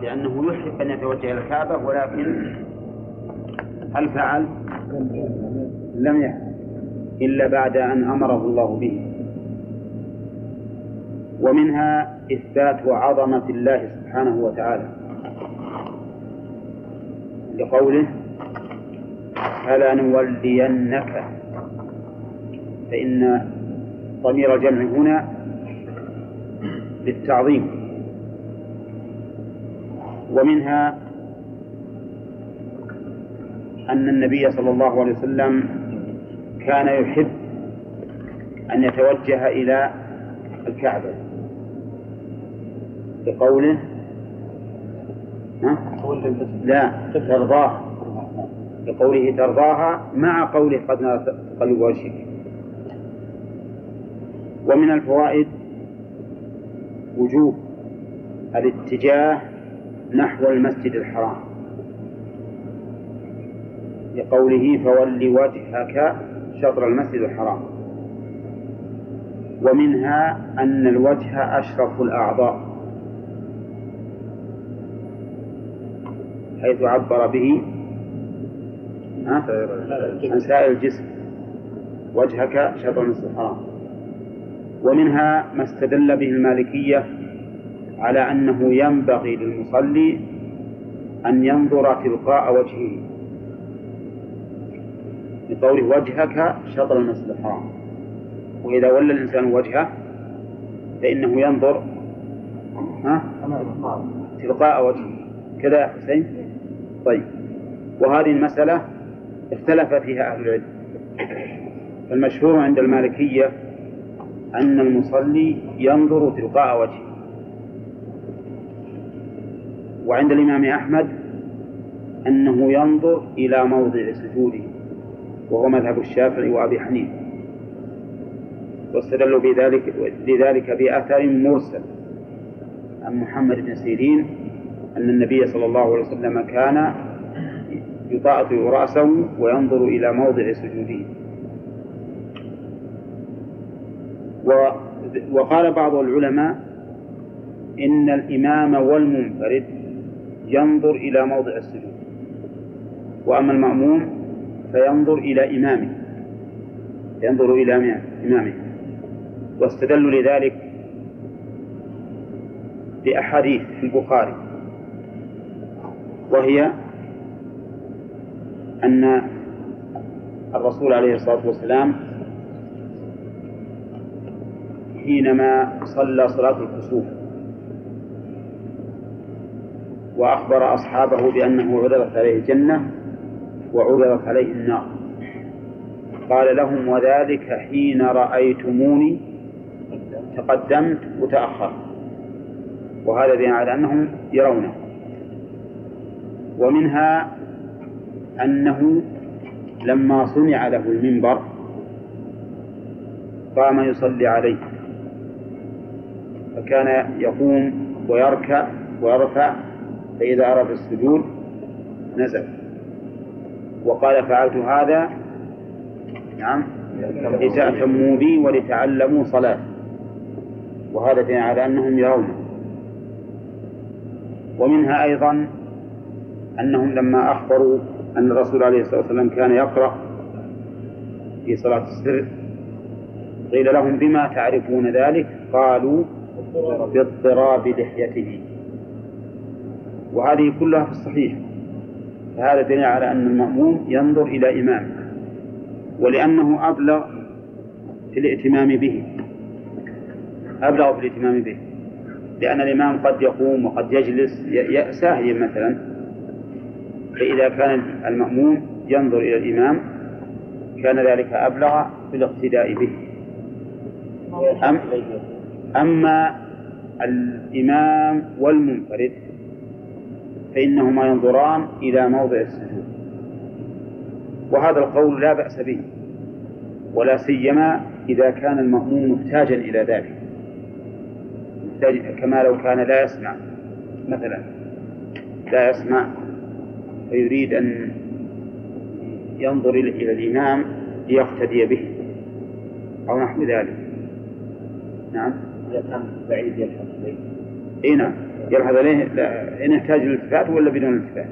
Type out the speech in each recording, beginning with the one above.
لأنه يحب أن يتوجه إلى الكعبة، ولكن هل فعل؟ لم يفعل إلا بعد أن أمره الله به. ومنها إثبات عظمة الله سبحانه وتعالى لقوله فلنولينك، فإن ضمير الجمع هنا للتعظيم. ومنها أن النبي صلى الله عليه وسلم كان يحب أن يتوجه إلى الكعبة بقوله لا ترضاها، بقوله ترضاها مع قوله قد نرى تقلب وجهك. ومن الفوائد وجوب الاتجاه نحو المسجد الحرام لقوله فول وجهك شطر المسجد الحرام. ومنها أن الوجه أشرف الأعضاء، حيث عبر به عن سائر الجسم وجهك شطر المسجد الحرام. ومنها ما استدل به المالكية على أنه ينبغي للمصلي أن ينظر تلقاء وجهه بقوله وجهك شطر المسجد الحرام. وإذا ولى الإنسان وجهه فإنه ينظر تلقاء وجهه كذا يا حسين. طيب، وهذه المسألة اختلف فيها أهل العلم، فالمشهور عند المالكية أن المصلي ينظر تلقاء وجهه، وعند الإمام أحمد أنه ينظر إلى موضع سجوده، وهو مذهب الشافعي وأبي حنيفة. واستدلوا لذلك بأثر مرسل عن محمد بن سيرين أن النبي صلى الله عليه وسلم كان يطأطئ رأسه وينظر إلى موضع سجوده. وقال بعض العلماء إن الإمام والمنفرد ينظر إلى موضع السجود، وأما المأموم فينظر إلى إمامه، ينظر إلى إمامه. واستدلوا لذلك بأحاديث في البخاري، وهي أن الرسول عليه الصلاة والسلام حينما صلى صلاة الكسوف وأخبر أصحابه بأنه عرضت عليه الجنة وعرضت عليه النار، قال لهم وذلك حين رأيتموني تقدمت وتأخرت، وهذا دليل على أنهم يرونه. ومنها أنه لما صنع له المنبر قام يصلي عليه، فكان يقوم ويركع ويرفع، فإذا أراد السجود نزل. وقال فعلت هذا لتأتموا بي ولتعلموا صلاة، وهذا دليل على أنهم يرونه. ومنها أيضا أنهم لما أخبروا أن الرسول عليه الصلاة والسلام كان يقرأ في صلاة السر قيل لهم بما تعرفون ذلك؟ قالوا باضطراب لحيته، وهذه كلها في الصحيح. فهذا دليل على أن المأموم ينظر إلى إمامه، ولأنه أبلغ في الائتمام به، لأن الإمام قد يقوم وقد يجلس ساهيا مثلا، فإذا كان المأموم ينظر إلى الإمام كان ذلك أبلغ في الاقتداء به. أما الإمام والمنفرد فإنهما ينظران إلى موضع السجود، وهذا القول لا بأس به، ولا سيما إذا كان المأموم محتاجا إلى ذلك، كما لو كان لا يسمع مثلا، لا يسمع فيريد أن ينظر إلى الإمام ليقتدي به أو نحو ذلك. نعم، إذا كان بعيد يلحق به. نعم، يلحظ عليه إن يحتاج الالتفات ولا بدون التفات.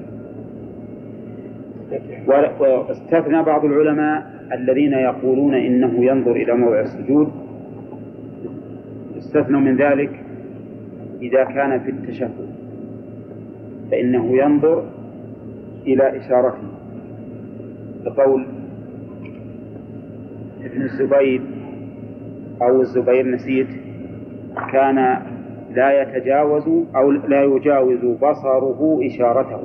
واستثنى بعض العلماء الذين يقولون إنه ينظر إلى موضع السجود، استثنوا من ذلك إذا كان في التشهد فإنه ينظر إلى إشارته، بقول ابن الزبير أو الزبير نسيت كان لا يتجاوز أو لا يجاوز بصره إشارته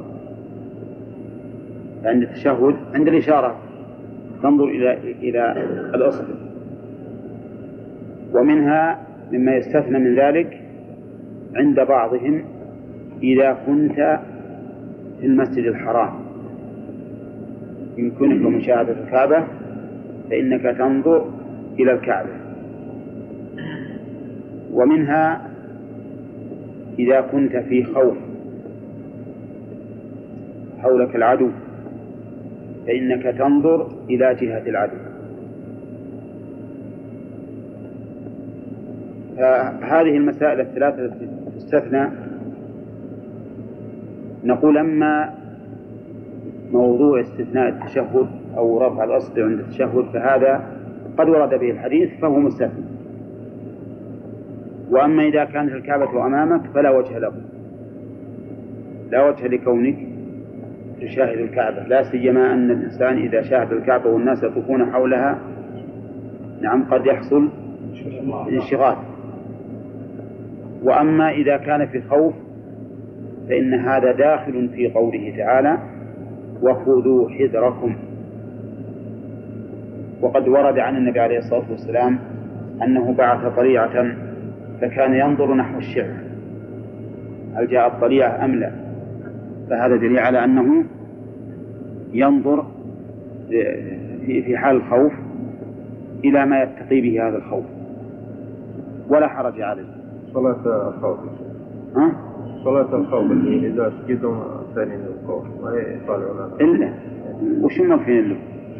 عند التشهد، عند الإشارة تنظر إلى الأصل. ومنها مما يستثنى من ذلك عند بعضهم إذا كنت في المسجد الحرام يمكنك مشاهدة الكعبة فإنك تنظر إلى الكعبة. ومنها إذا كنت في خوف حولك العدو فإنك تنظر إلى جهة العدو. فهذه المسائل الثلاثة التي تستثنى نقول أما موضوع استثناء التشهد أو رفع الأصل عند التشهد فهذا قد ورد به الحديث فهو مستثنى. وأما إذا كانت الكعبة أمامك فلا وجه له، لا وجه لكونك تشاهد الكعبة، لا سيما أن الإنسان إذا شاهد الكعبة والناس يطوفون حولها نعم قد يحصل انشغال. وأما إذا كان في خوف فإن هذا داخل في قوله تعالى وخذوا حذركم. وقد ورد عن النبي عليه الصلاة والسلام أنه بعث طليعة فكان ينظر نحو الشعب هل جاءت طليعة أم لا، فهذا دليل على أنه ينظر في حال الخوف إلى ما يتقي به هذا الخوف ولا حرج عليه. صلاة الخوف صلاة الخوف اللي إذا سجدوا ثاني الخوف ما يطالعون إلا وش مفهين له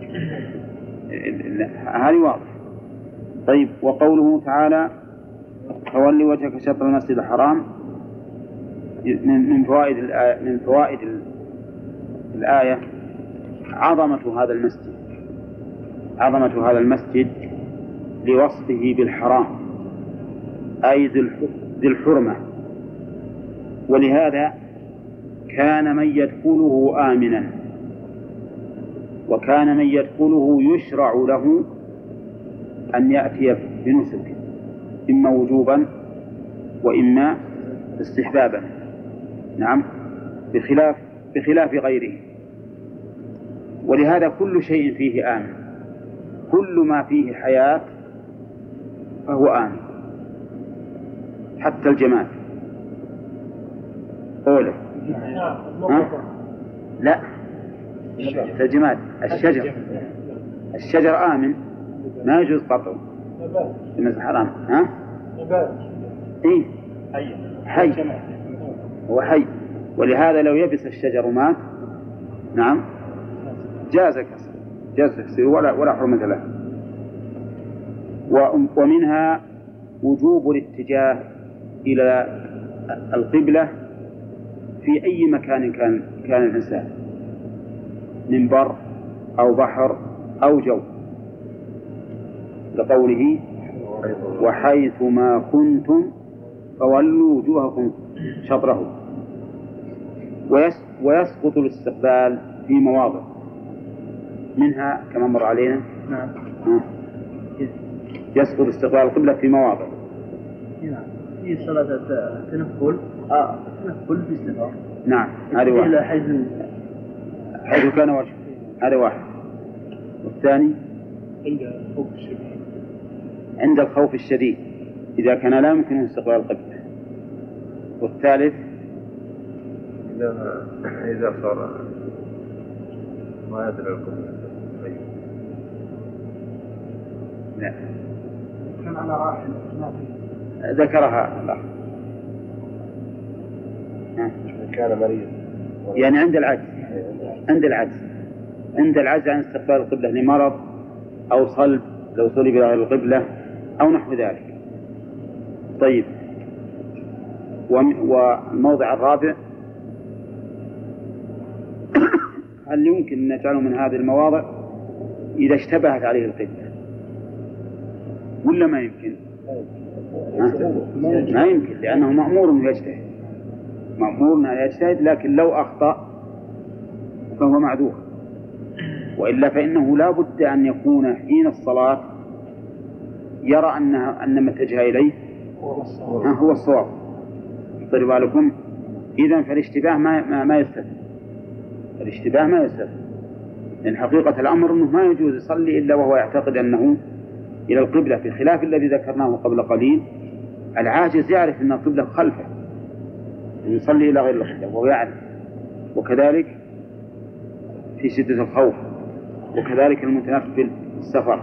هذه واضح. طيب وقوله تعالى فولي وجهك شطر المسجد الحرام من فوائد الآية عظمة هذا المسجد لوصفه بالحرام أي ذي الحرمة، ولهذا كان من يدخله آمنا وكان من يدخله يشرع له أن يأتي بنسك إما وجوبا وإما استحبابا نعم بخلاف غيره. ولهذا كل شيء فيه آمن، كل ما فيه حياة فهو آمن حتى الجماد. قوله لا الجماد الشجر آمن ما يجوز قطعه في المسجد الحرام. إيه حي هو حي، ولهذا لو يبس الشجر مات نعم جاز كسر ولا حرمة له. ومنها وجوب الاتجاه إلى القبلة في أي مكان كان الإنسان من بر أو بحر أو جو، لقوله وحيث ما كنتم فولوا وجوهكم شطره. ويسقط الاستقبال في مواضع منها كما مر علينا نعم يسقط استقبال القبلة في مواضع نعم في صلاة التنفل في السفر نعم هذه واحد حيث كان وجه هذا واحد. والثاني عند الخوف الشديد إذا كان لا يمكنه استقبال القبلة. والثالث إذا صار ما يدري القبلة لا كان على راحل ذكرها الأخ كان مريض يعني عند العجز عن استقبال القبلة لمرض أو صلب لو صلب إلى القبلة أو نحو ذلك. طيب والموضع الرابع هل يمكن أن نجعله من هذه المواضع إذا اشتبهت عليه القبلة ولا ما يمكن؟ ما يمكن، لأنه مأمور أن يجتهد، مأمور أن يجتهد، لكن لو أخطأ فهو معذور، وإلا فإنه لا بد أن يكون حين الصلاة يرى أن ما اتجه إليه هو الصواب. طيب بالكم، إذن فالاشتباه ما يستثنى، الاشتباه ما يستثنى، لأن حقيقة الأمر أنه ما يجوز يصلي إلا وهو يعتقد أنه إلى القبلة، في خلاف الذي ذكرناه قبل قليل. العاجز يعرف أن القبلة خلفه يصلي إلى غير القبلة وهو يعرف، وكذلك في شدة الخوف، وكذلك المتنفل في السفر.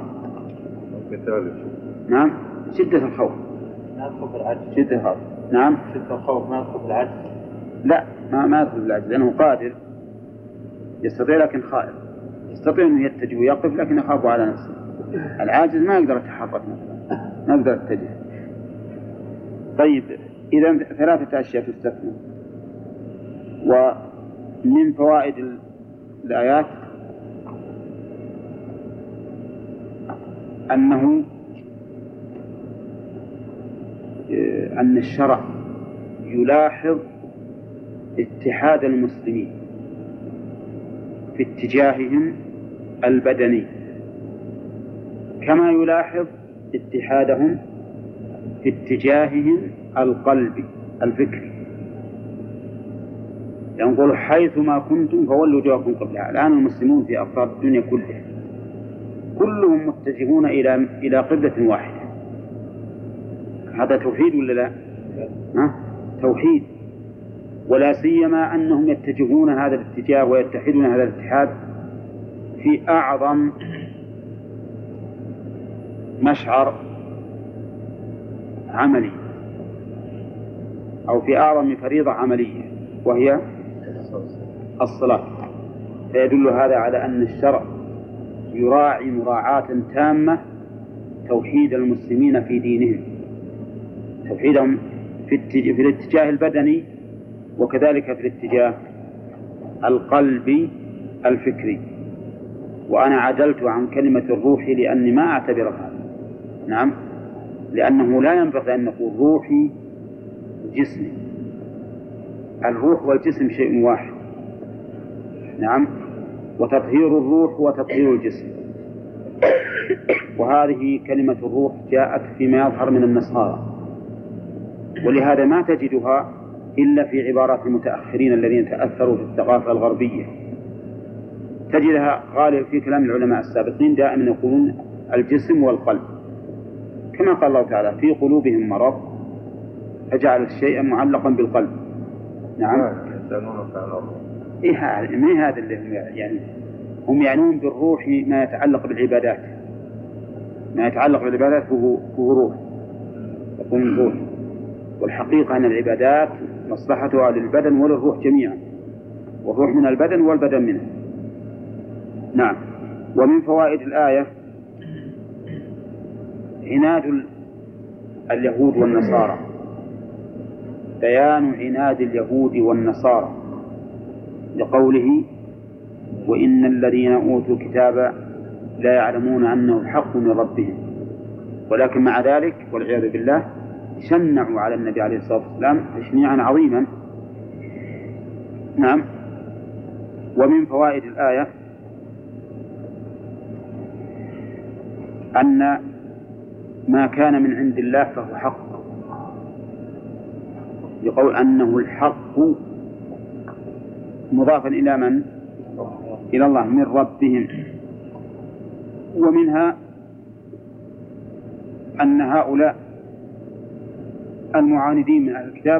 نعم، شدة الخوف ما يدخل في العجز. شدة الخوف، نعم، شدة الخوف ما يدخل في العجز. لا، ما يدخل في العجز، لأنه قادر يستطيع لكن خائف، يستطيع أن يتجه ويقف لكن يخاف على نفسه. العاجز ما يقدر يتحرك مثلا، ما يقدر يتجه. طيب، إذا 3 أشياء تستثنى. ومن فوائد الآيات أن الشرع يلاحظ اتحاد المسلمين في اتجاههم البدني كما يلاحظ اتحادهم في اتجاههم القلبي الفكري. يقول حيثما كنتم فولوا وجوهكم قبلها. الآن المسلمون في أقطار الدنيا كلها كلهم متجهون إلى قبلة واحدة. هذا توحيد ولا لا؟ توحيد، ولا سيما أنهم يتجهون هذا الاتجاه ويتحدون هذا الاتحاد في أعظم مشعر عملي أو في أعظم فريضة عملية وهي الصلاة. فيدل هذا على أن الشرع يراعي مراعاة تامة توحيد المسلمين في دينهم، توحيدهم في الاتجاه البدني وكذلك في الاتجاه القلبي الفكري. وأنا عدلت عن كلمة الروح لأني ما أعتبرها، نعم، لأنه لا ينبغي أن نقول روحي جسمي. الروح والجسم شيء واحد، نعم، وتطهير الروح وتطهير الجسم. وهذه كلمة الروح جاءت فيما يظهر من النصارى، ولهذا ما تجدها إلا في عبارات المتأخرين الذين تأثروا في الثقافة الغربية. تجدها غالب في كلام العلماء السابقين دائما يقولون الجسم والقلب، كما قال الله تعالى في قلوبهم مرض فجعل الشيء معلقا بالقلب. نعم، إيه هذا اللي هم يعنون بالروح ما يتعلق بالعبادات، ما يتعلق بالعبادات هو روح، يقول روح، والحقيقة أن العبادات مصلحتها للبدن وللروح جميعا، والروح من البدن والبدن منه. نعم. ومن فوائد الآية عناد اليهود والنصارى، بيان عناد اليهود والنصارى لقوله وإن الذين أوتوا الكتاب لا يعلمون أنه الحق من ربهم، ولكن مع ذلك والعياذ بالله شنعوا على النبي عليه الصلاة والسلام تشنيعا عظيما. نعم. ومن فوائد الآية أن ما كان من عند الله فهو حق، يقول أنه الحق مضافا إلى من؟ إلى الله، من ربهم. ومنها أن هؤلاء المعاندين من أهل الكتاب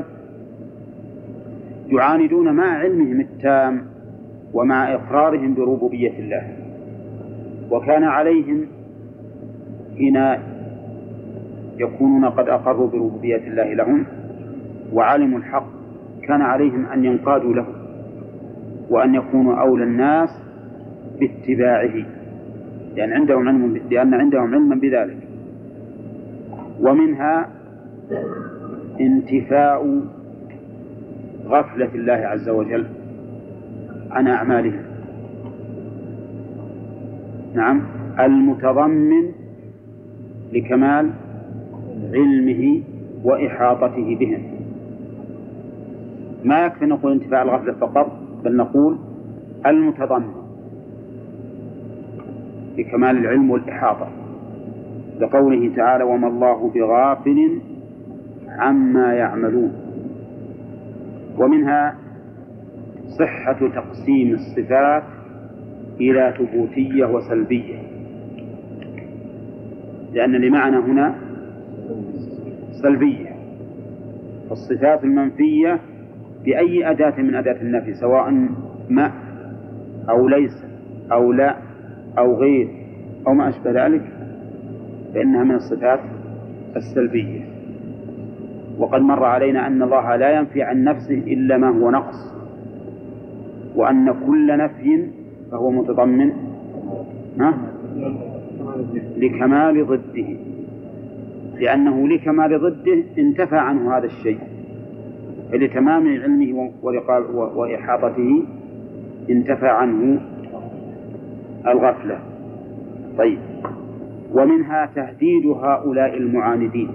يعاندون مع علمهم التام ومع إقرارهم بربوبية الله، وكان عليهم حين يكونون قد أقروا بربوبية الله لهم وعلموا الحق كان عليهم أن ينقادوا له وأن يكونوا أولى الناس باتباعه، لأن عندهم علما بذلك. ومنها انتفاء غفلة الله عز وجل عن أعمالهم. نعم، المتضمن لكمال علمه وإحاطته بهم. ما يكفي نقول انتفاع الغفلة فقط، بل نقول المتضمن لكمال العلم والإحاطة، لقوله تعالى: وما الله بغافل عما يعملون. ومنها صحة تقسيم الصفات إلى ثبوتية وسلبية، لأن لمعنى هنا سلبية. الصفات المنفية بأي أداة من أداة النفي، سواء ما أو ليس أو لا أو غير أو ما أشبه ذلك، فإنها من الصفات السلبية. وقد مر علينا أن الله لا ينفي عن نفسه إلا ما هو نقص، وأن كل نفي فهو متضمن لكمال ضده، لأنه لكمال ضده انتفى عنه هذا الشيء، فلتمام علمه وإحاطته انتفى عنه الغفلة. طيب، ومنها تهديد هؤلاء المعاندين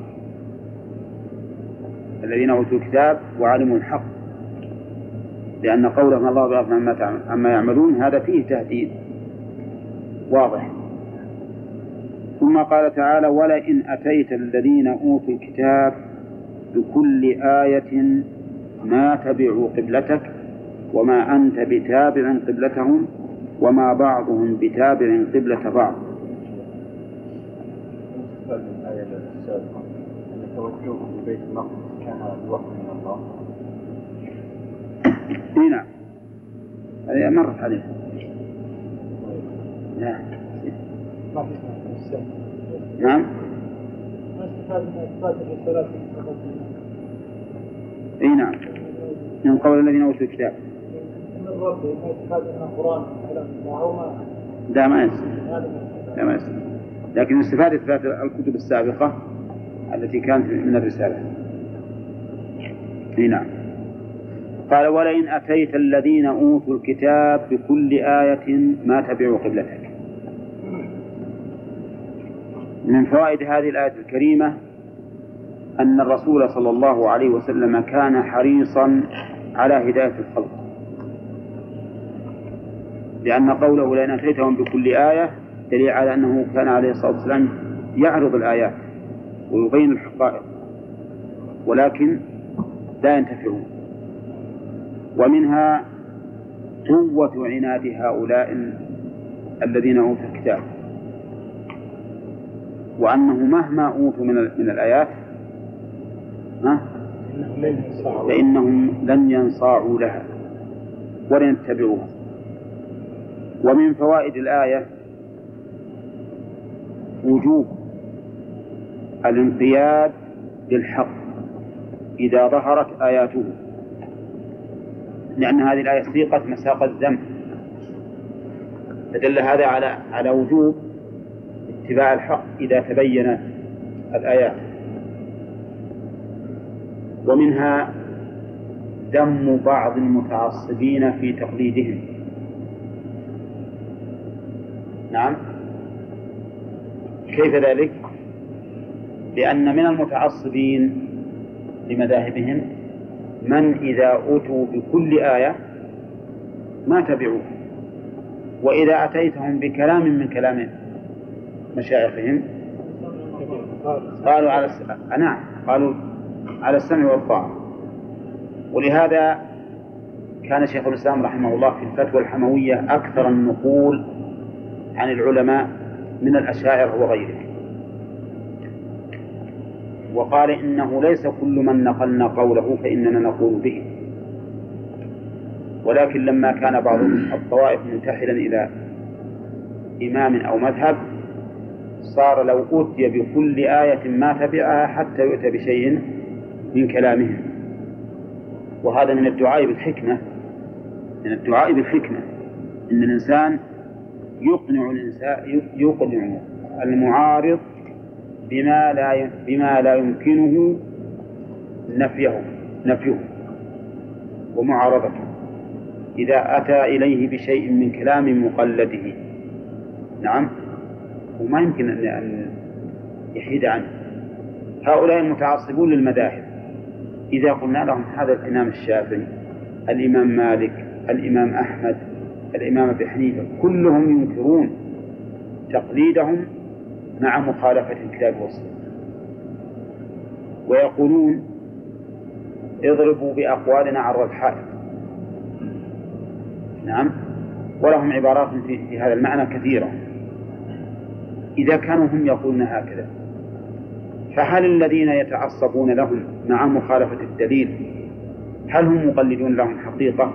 الذين أوتوا الكتاب وعلموا الحق، لأن قولهم الله بغافل عما يعملون هذا فيه تهديد واضح. ثم قال تعالى: ولئن أتيت الذين أوتوا الكتاب بكل آية ما تبعوا قبلتك وما أنت بتابع قبلتهم وما بعضهم بتابع قبلة بعض. الآية السابقة أن توجهه لبيت المقدس كان بوحي من الله. نعم، هذه مرت عليه. لا. نعم. اي نعم، من قول الذين اوتوا الكتاب. لا ما يصير. لكن استفاد إثبات الكتب السابقة التي كانت من الرسالة. اي نعم. قال: ولئن أتيت الذين أوتوا الكتاب بكل آية ما تبعوا قبلتك. من فوائد هذه الآية الكريمة أن الرسول صلى الله عليه وسلم كان حريصا على هداية الخلق، لأن قوله لئن أتيتهم بكل آية دليل على أنه كان عليه الصلاة والسلام يعرض الآيات ويبين الحقائق، ولكن لا ينتفعون. ومنها قوة عناد هؤلاء الذين أوتوا الكتاب، وأنه مهما أوتوا من الآيات فإنهم لن ينصاعوا لها ولن يتبعوها. ومن فوائد الآية وجوب الانقياد للحق إذا ظهرت آياته، لأن هذه الآية سيقت مساق الذنب، فدل هذا على وجوب اتباع الحق إذا تبينت الآيات. ومنها ذم بعض المتعصبين في تقليدهم. نعم، كيف ذلك؟ لأن من المتعصبين لمذاهبهم من إذا أتوا بكل آية ما تبعوه، وإذا أتيتهم بكلام من كلام مشايخهم قالوا على السمع والطاعة. ولهذا كان شيخ الإسلام رحمه الله في الفتوى الحموية أكثر النقول عن العلماء من الأشاعرة وغيرهم، وقال إنه ليس كل من نقلنا قوله فإننا نقول به، ولكن لما كان بعض الطوائف منتحلا إلى إمام أو مذهب صار لو أوتي بكل آية ما تبعها حتى يؤتى بشيء من كلامهم. وهذا من الدعاء بالحكمة، إن الإنسان يقنع المعارض بما لا يمكنه نفيه، ومعارضته إذا أتى إليه بشيء من كلام مقلده. نعم، وما يمكن أن يحيد عنه. هؤلاء المتعصبون للمذاهب إذا قلنا لهم هذا الإمام الشافعي، الإمام مالك، الإمام أحمد، الإمام أبي حنيفة، كلهم ينكرون تقليدهم مع مخالفة الكتاب والسنة، ويقولون اضربوا بأقوالنا عرض الحائط. نعم، ولهم عبارات في هذا المعنى كثيرة. إذا كانوا هم يقولون هكذا، فهل الذين يتعصبون لهم مع مخالفة الدليل هل هم مقلدون لهم حقيقة؟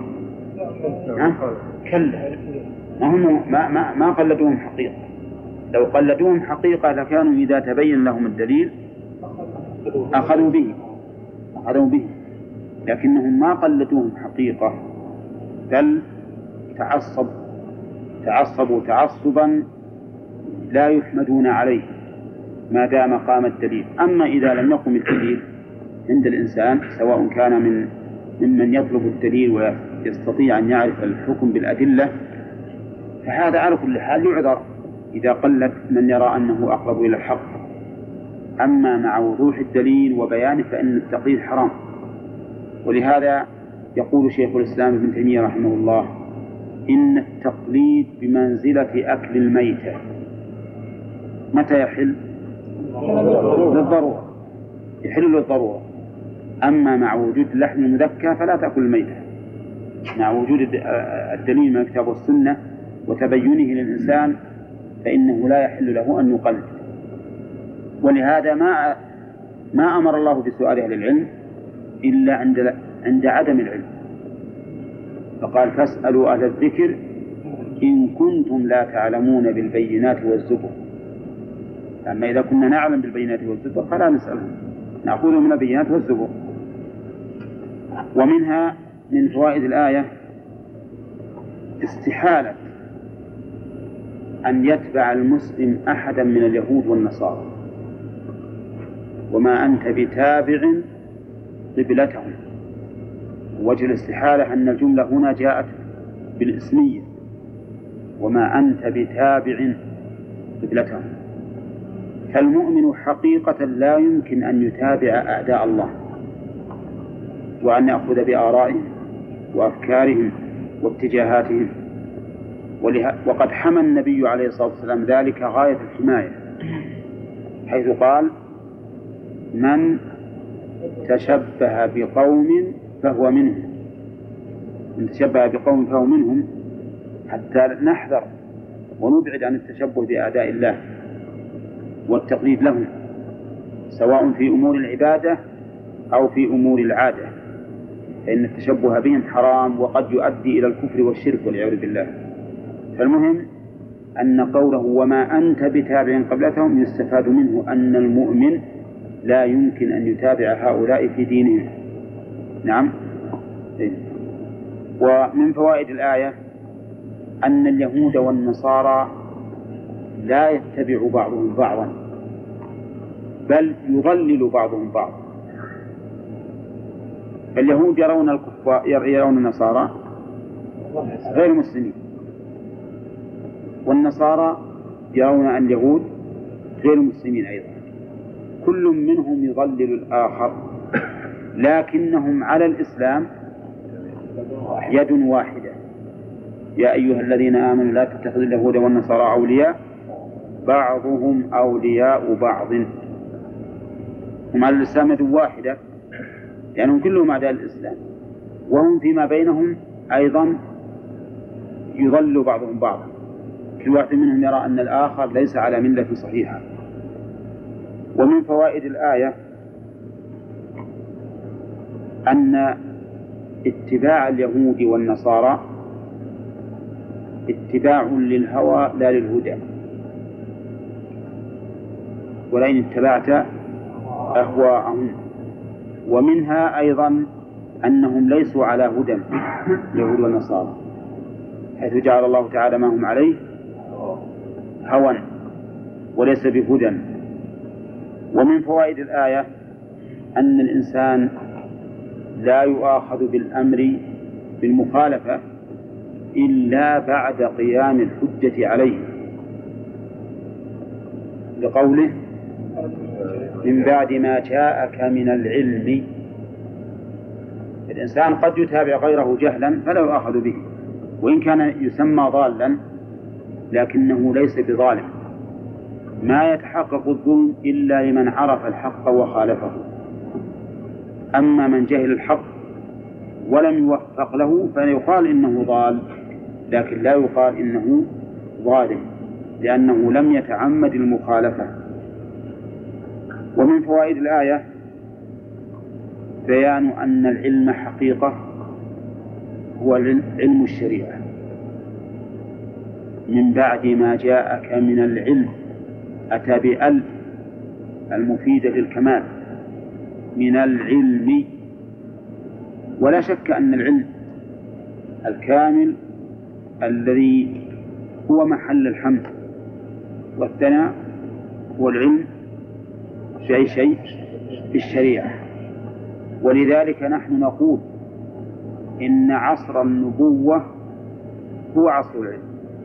كلا، ما قلدوهم حقيقة. لو قلدوهم حقيقة لكانوا إذا تبين لهم الدليل أخذوا به، لكنهم ما قلدوهم حقيقة، بل تعصبوا تعصبا لا يحمدون عليه ما دام قام الدليل. أما إذا لم يقم الدليل عند الإنسان، سواء كان ممن يطلب الدليل ويستطيع أن يعرف الحكم بالأدلة، فهذا على كل حال يعذر إذا قلد من يرى أنه أقرب إلى الحق. أما مع وضوح الدليل وبيانه فإن التقليد حرام. ولهذا يقول شيخ الإسلام ابن تيمية رحمه الله: إن التقليد بمنزلة أكل الميتة. متى يحل؟ للضرورة، يحل للضرورة. أما مع وجود اللحم المذكى فلا تأكل الميتة، مع وجود الدليل من الكتاب والسنة وتبينه للإنسان فإنه لا يحل له أن يقلد. ولهذا ما أمر الله بسؤال أهل العلم إلا عند عدم العلم، فقال: فاسألوا أهل الذكر إن كنتم لا تعلمون بالبينات والزبر. أما إذا كنا نعلم بالبينات والزبر فلا نسألهم، نأخذ من البينات والزبر. ومنها من فوائد الآية استحالة أن يتبع المسلم أحدا من اليهود والنصارى، وما أنت بتابع قبلتهم. وجه الاستحالة أن الجملة هنا جاءت بالإسمية، وما أنت بتابع قبلتهم. فالمؤمن حقيقة لا يمكن أن يتابع أعداء الله وأن يأخذ بآرائهم وأفكارهم واتجاهاتهم. وقد حمى النبي عليه الصلاة والسلام ذلك غاية الحماية، حيث قال: من تشبه بقوم فهو منهم. من تشبه بقوم فهو منهم، حتى نحذر ونبعد عن التشبه بأعداء الله والتقليد لهم، سواء في أمور العبادة أو في أمور العادة، فإن التشبه بهم حرام وقد يؤدي إلى الكفر والشرك والعياذ بالله. فالمهم أن قوله وما أنت بتابع قبلتهم يستفاد منه أن المؤمن لا يمكن أن يتابع هؤلاء في دينهم. نعم. ومن فوائد الآية أن اليهود والنصارى لا يتبع بعضهم بعضا، بل يضلل بعضهم بعضا. اليهود يرون الكفار، يرون النصارى غير مسلمين، والنصارى يرون اليهود غير مسلمين أيضا. كل منهم يضلل الآخر، لكنهم على الإسلام يد واحدة. يا أيها الذين آمنوا لا تتخذوا اليهود والنصارى أولياء بعضهم أولياء بعض. هم على الإسلام يد واحدة، يعني هم كلهم أعداء الإسلام، وهم فيما بينهم أيضا يضل بعضهم بعضا. كل واحد منهم يرى أن الآخر ليس على ملة صحيحة. ومن فوائد الآية أن اتباع اليهود والنصارى اتباع للهوى لا للهدى، ولئن اتبعت أهواءهم. ومنها أيضا أنهم ليسوا على هدى اليهود والنصارى، حيث جعل الله تعالى ما هم عليه هوى وليس بهدى. ومن فوائد الآية أن الإنسان لا يؤاخذ بالأمر بالمخالفة إلا بعد قيام الحجة عليه، لقوله من بعد ما جاءك من العلم. الإنسان قد يتابع غيره جهلا فلا يؤاخذ به، وإن كان يسمى ضالا لكنه ليس بظالم. ما يتحقق الظلم إلا لمن عرف الحق وخالفه، أما من جهل الحق ولم يوفق له فيقال إنه ضال، لكن لا يقال إنه ظالم لأنه لم يتعمد المخالفة. ومن فوائد الآية بيان أن العلم حقيقة هو علم الشريعة. من بعد ما جاءك من العلم، أتى بأل المفيدة للكمال، من العلم. ولا شك أن العلم الكامل الذي هو محل الحمد والثناء هو العلم في أي شيء في الشريعة. ولذلك نحن نقول إن عصر النبوة هو عصر العلم،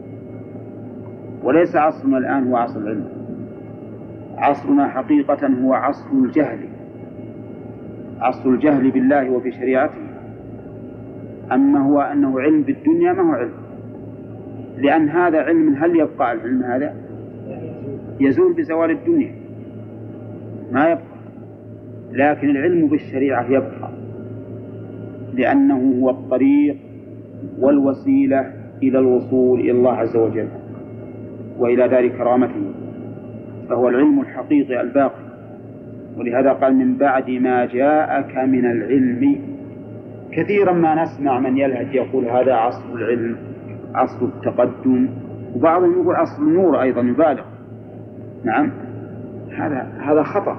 وليس عصرنا الآن هو عصر العلم. عصرنا حقيقة هو عصر الجهل، عصر الجهل بالله وبشريعته. أما هو أنه علم بالدنيا ما هو علم، لأن هذا علم. هل يبقى العلم هذا؟ يزول بزوال الدنيا، ما يبقى. لكن العلم بالشريعة يبقى، لأنه هو الطريق والوسيلة إلى الوصول إلى الله عز وجل وإلى دار كرامته، فهو العلم الحقيقي الباقي. ولهذا قال من بعد ما جاءك من العلم. كثيرا ما نسمع من يلهج يقول هذا عصر العلم، عصر التقدم، وبعضهم يقول عصر النور أيضا يبالغ. نعم، هذا خطأ.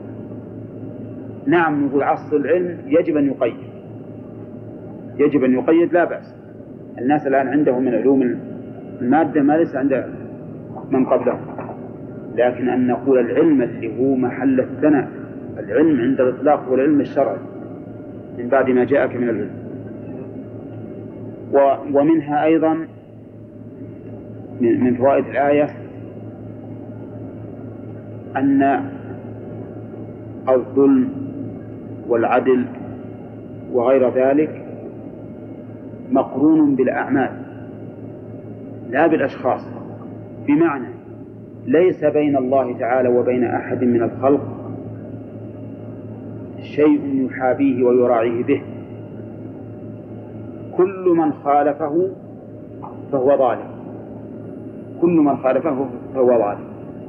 نعم، نقول عصر العلم يجب أن يقيد، يجب أن يقيد، لا بأس. الناس الآن عندهم من علوم المادة ما ليس عند من قبلهم، لكن أن نقول العلم اللي هو محل الثناء، العلم عند الإطلاق هو العلم الشرعي من بعد ما جاءك من العلم. ومنها أيضا من فوائد الآية أن الظلم والعدل وغير ذلك مقرون بالأعمال لا بالأشخاص، بمعنى ليس بين الله تعالى وبين أحد من الخلق شيء يحابيه ويراعيه به. كل من خالفه فهو ظالم، كل من خالفه فهو ظالم.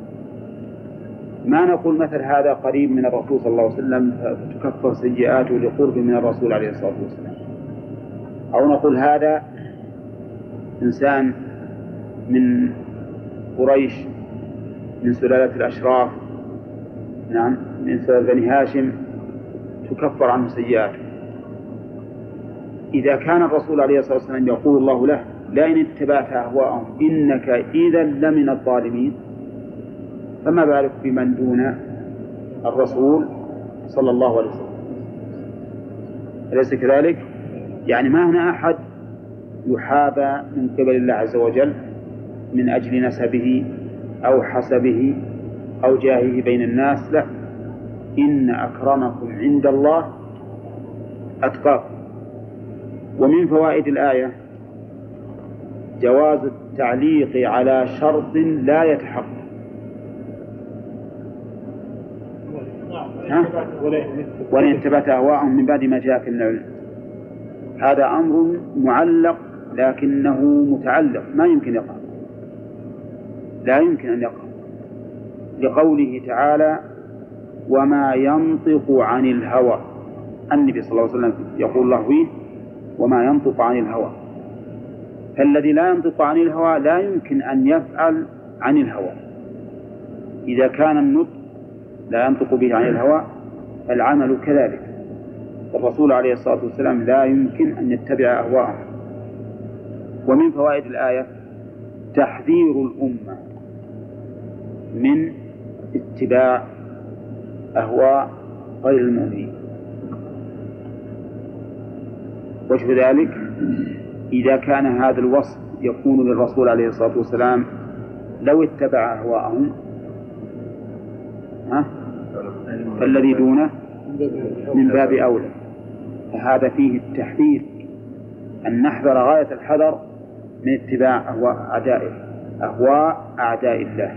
ما نقول مثل هذا قريب من الرسول صلى الله عليه وسلم فتكفر سيئاته لقرب من الرسول عليه الصلاة والسلام، أو نقول هذا إنسان من قريش من سلالة الأشراف، نعم، من سلالة بني هاشم تكفر عنه سيئاته. إذا كان الرسول عليه الصلاة والسلام يقول الله له لئن اتبعت أهواءهم إنك إذا لمن الظالمين، فما بالك بمن دون الرسول صلى الله عليه وسلم؟ أليس كذلك؟ يعني ما هنا أحد يحابى من قبل الله عز وجل من أجل نسبه أو حسبه أو جاهه بين الناس، لا، إن أكرمكم عند الله أتقاكم. ومن فوائد الآية جواز التعليق على شرط لا يتحقق. ولئن اتبعت أهواءهم من بعد ما جاءك من العلم، هذا أمر معلق لكنه متعلق، ما يمكن يقع، لا يمكن أن يقع، لقوله تعالى وما ينطق عن الهوى. النبي صلى الله عليه وسلم يقول الله فيه وما ينطق عن الهوى، فالذي لا ينطق عن الهوى لا يمكن أن يفعل عن الهوى. إذا كان النطق لا ينطق به عن الهوى فالعمل كذلك. الرسول عليه الصلاة والسلام لا يمكن أن يتبع أهواءه. ومن فوائد الآية تحذير الأمة من اتباع أهواء غير المؤمنين، وجه ذلك إذا كان هذا الوصف يكون للرسول عليه الصلاة والسلام لو اتبع أهواءهم فالذي دونه من باب أولى. فهذا فيه التحذير أن نحذر غاية الحذر من اتباع أهواء أعداء الله.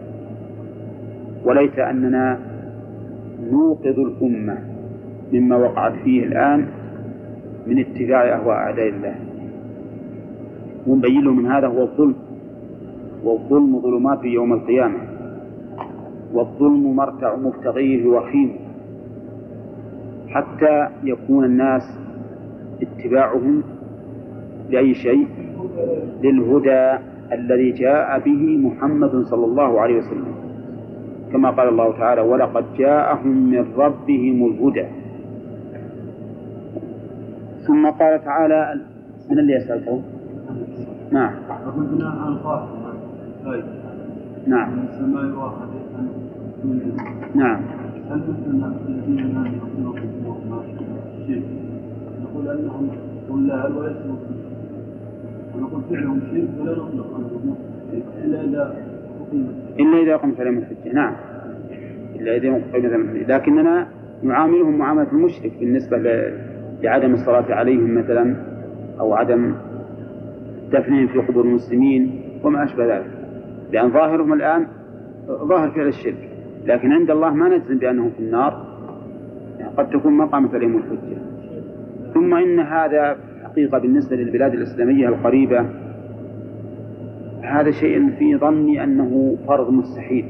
وليت أننا نوقظ الأمة مما وقعت فيه الآن من اتباع أهواء أعداء الله، ونبين له من هذا هو الظلم، والظلم ظلمات يوم القيامة، والظلم مرتع مبتغيه وخيم، حتى يكون الناس اتباعهم لأي شيء؟ للهدى الذي جاء به محمد صلى الله عليه وسلم، كما قال الله تعالى: ولقد جاءهم من ربهم الهدى. ثم قال تعالى: من اللي يسألته؟ نعم نعم نعم. هل مثلنا الذين لا يؤمنون بالله شرك نقول انهم لا ويسلمون، ونقول فعلهم شرك ولا نطلق عنهم إلا إذا قمت عليهم الحجة. نعم، إلا إذا قمت عليهم الحجة، لكننا نعاملهم معاملة المشرك بالنسبة لعدم الصلاة عليهم مثلا، أو عدم دفنهم في قبور المسلمين وما أشبه ذلك، لأن ظاهرهم الآن ظاهر فعل الشرك، لكن عند الله ما نجزم بأنهم في النار، يعني قد تكون ما قامت عليهم الحجة. ثم إن هذا حقيقة بالنسبة للبلاد الإسلامية القريبة، هذا شيء في ظني أنه فرض مستحيل،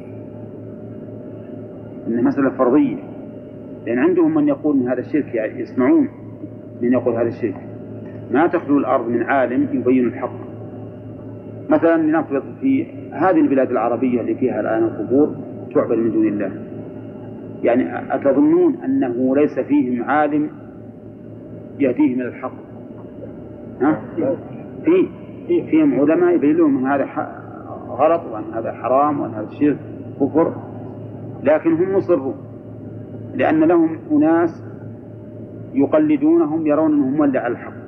إنه مسألة فرضية، لأن عندهم من يقول إن هذا الشرك، يعني يسمعون من يقول هذا الشرك. ما تخلو الأرض من عالم يبين الحق. مثلا لنفرض في هذه البلاد العربية اللي فيها الآن القبور تعبد من دون الله، يعني أتظنون أنه ليس فيهم عالم يهديهم إلى الحق؟ ها؟ فيهم علماء يبين لهم أن هذا غلط، وأن هذا حرام، وأن هذا شرك كفر، لكن هم مصرون، لأن لهم أناس يقلدونهم يرون أنهم ولى على الحق.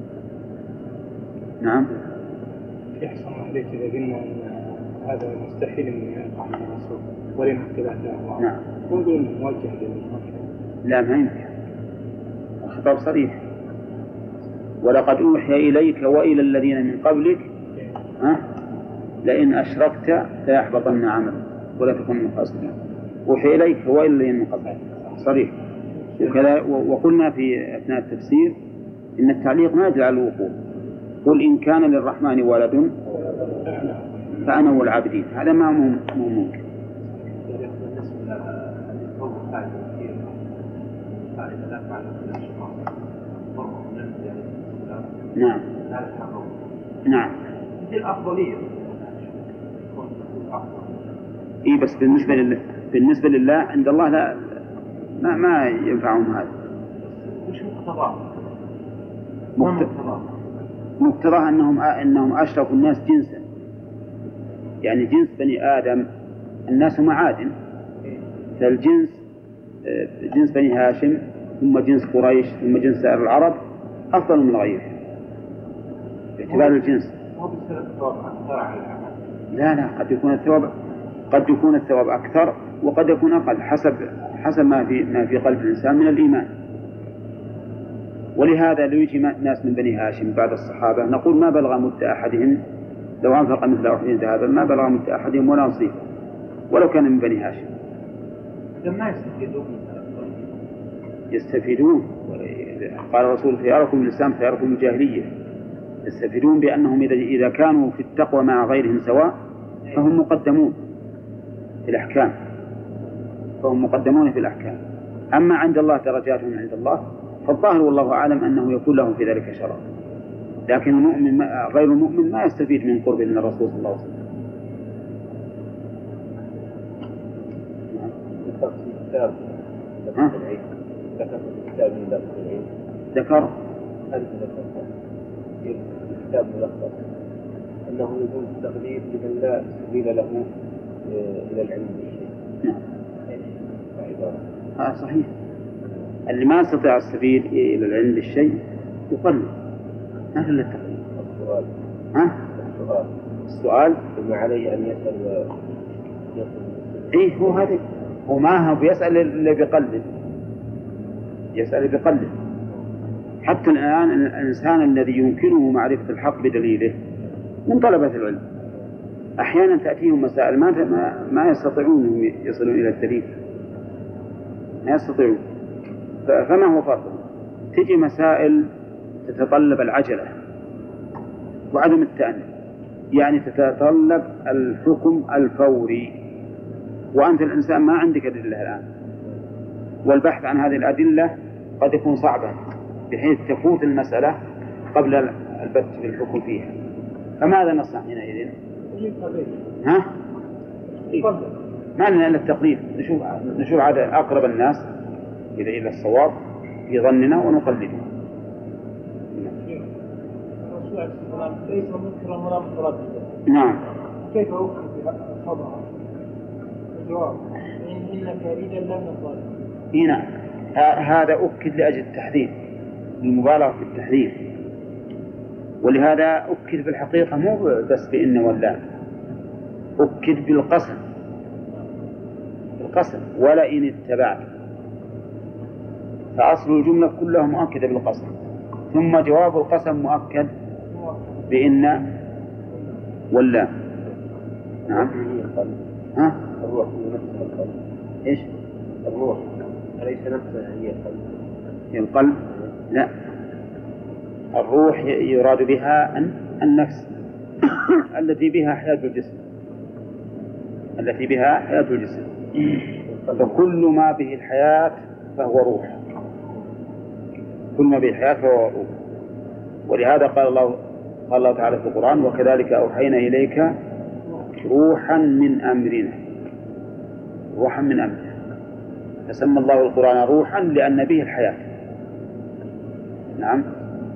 نعم. يحصل عليك إذا قلنا أن هذا مستحيل أن يقع من الرسول ولم اتباع له. نعم. نقول أنه موجه للمشرك. لا، ما يمكن، الخطاب صريح: ولقد أوحي إليك وإلى الذين من قبلك لئن أشركت ليحبطن عملك ولا تكن من الخاسرين. أوحي إليك وإلى الذين من قبلك صريح. وكذا وقلنا في أثناء التفسير إن التعليق ما يدل على الوقوع. قل إن كان للرحمن ولد فأنا والعابدين، هذا ما ممكن. نعم نعم. الأفضلية إيه، بس بالنسبة لله عند الله لا، ما ينفعهم هذا. وش مقتضاه؟ مقتضاه أنهم أشرفوا الناس جنسا، يعني جنس بني آدم الناس معادن، فالجنس جنس بني هاشم ثم جنس قريش ثم جنس سائر العرب أفضل من غيره باعتبار الجنس. لا، قد يكون الثواب أكثر وقد يكون أقل حسب ما في قلب الإنسان من الإيمان. ولهذا لو يجي ناس من بني هاشم بعد الصحابة نقول ما بلغ مد أحدهم لو أنفق مثل أحد ذهبا ما بلغ مد أحدهم ولا نصيب ولو كان من بني هاشم. ما يستفيدون. قال الرسول: خياركم الإسلام خياركم الجاهلية. يستفيدون بأنهم إذا كانوا في التقوى مع غيرهم سواء فهم مقدمون في الأحكام. أما عند الله درجاتهم عند الله، فالظاهر والله أعلم أنه يكون لهم في ذلك شرف، لكن المؤمن غير المؤمن ما يستفيد من قرب من الرسول صلى الله عليه وسلم. ذكر الكتاب ملخص أنه يجوز التقليد لمن لا سبيل له إلى العلم بالشيء. صحيح. اللي ما يستطيع السبيل إلى العلم بالشيء يقلد، ما في إلا التقليد. السؤال ها؟ السؤال ثم عليه أن يسأل إيه هو هذا، وما هو بيسأل اللي بيقلد، يسأل بقلد. حتى الآن الإنسان الذي يمكنه معرفة الحق بدليله من طلبة العلم أحيانا تأتيهم مسائل ما يستطيعون أن يصلون إلى الدليل، ما يستطيعون. فما هو فرق؟ تجي مسائل تتطلب العجلة وعدم التأني، يعني تتطلب الحكم الفوري، وأنت الإنسان ما عندك أدلة الآن، والبحث عن هذه الأدلة قد يكون صعبا بحيث تفوت المسألة قبل البت بالحكم فيها. فماذا نصنع حينئذ؟ ها؟ ما لنا إلا التقليد، نشوف عدد أقرب الناس إلى الصواب في ظننا ونقلده. ليس منكرا ولا مترددا. نعم. كيف أوكل بخبر؟ الجواب إنك إذا لم نقل. هنا هذا أكد لأجل التحذير، المبالغة في التحذير، ولهذا أكد في الحقيقة مو بس بإن ولا، أكد بالقسم، القسم ولئن اتبعت، فأصل الجملة كلها مؤكدة بالقسم، ثم جواب القسم مؤكد بإن ولا. نعم. ها؟ الروح هي نفسها القلب. إيش؟ الروح أليس نفسها هي القلب؟ هي القلب؟ لا، الروح يراد بها النفس التي بها حياة الجسم، التي بها حياة الجسم. فكل ما به الحياة فهو روح، كل ما به الحياة فهو روح. ولهذا قال الله تعالى في القرآن: وكذلك أوحينا إليك روحا من أمرنا، روحا من أمرنا. فسمى الله القرآن روحا لأن به الحياة. نعم.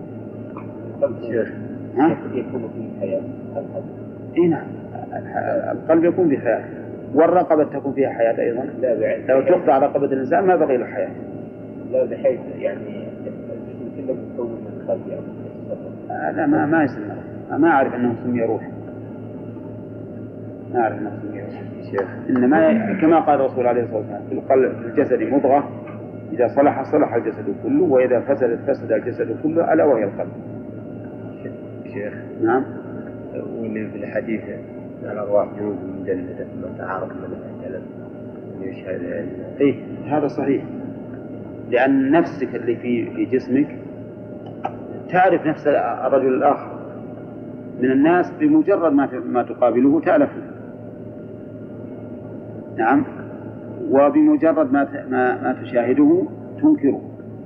يكون فيه حياة القلب. إيه نعم، القلب يكون فيه حياة، والرقبة تكون فيها حياة أيضا. لو تقطع رقبة الإنسان ما بقي له حياة. لا بحيث يعني الجسم كله مكون من القلب يعني. لا ما يسمى، ما أعرف أنه سمي روح، ما أعرف أنه سمي روح شيخ. إنما كما قال الرسول عليه الصلاة والسلام: في القلب في الجسد مضغة إذا صلح صلح الجسد كله، وإذا فسدت فسد الجسد كله، ألا وهي القلب. شيخ. نعم. واللي في الحديث الأرواح جنود مجندة ما تعارف من الكلام يشهد. إيه هذا صحيح، لأن نفسك اللي في جسمك تعرف نفس الرجل الآخر من الناس بمجرد ما تقابله تألفه. نعم. وبمجرد ما تشاهده تنكره.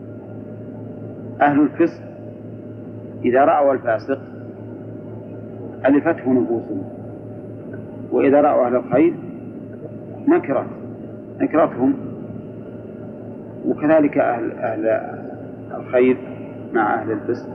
أهل الفسق إذا رأوا الفاسق ألفته نفوسهم، وإذا رأوا أهل الخير نكرتهم، وكذلك أهل الخير مع أهل الفسق.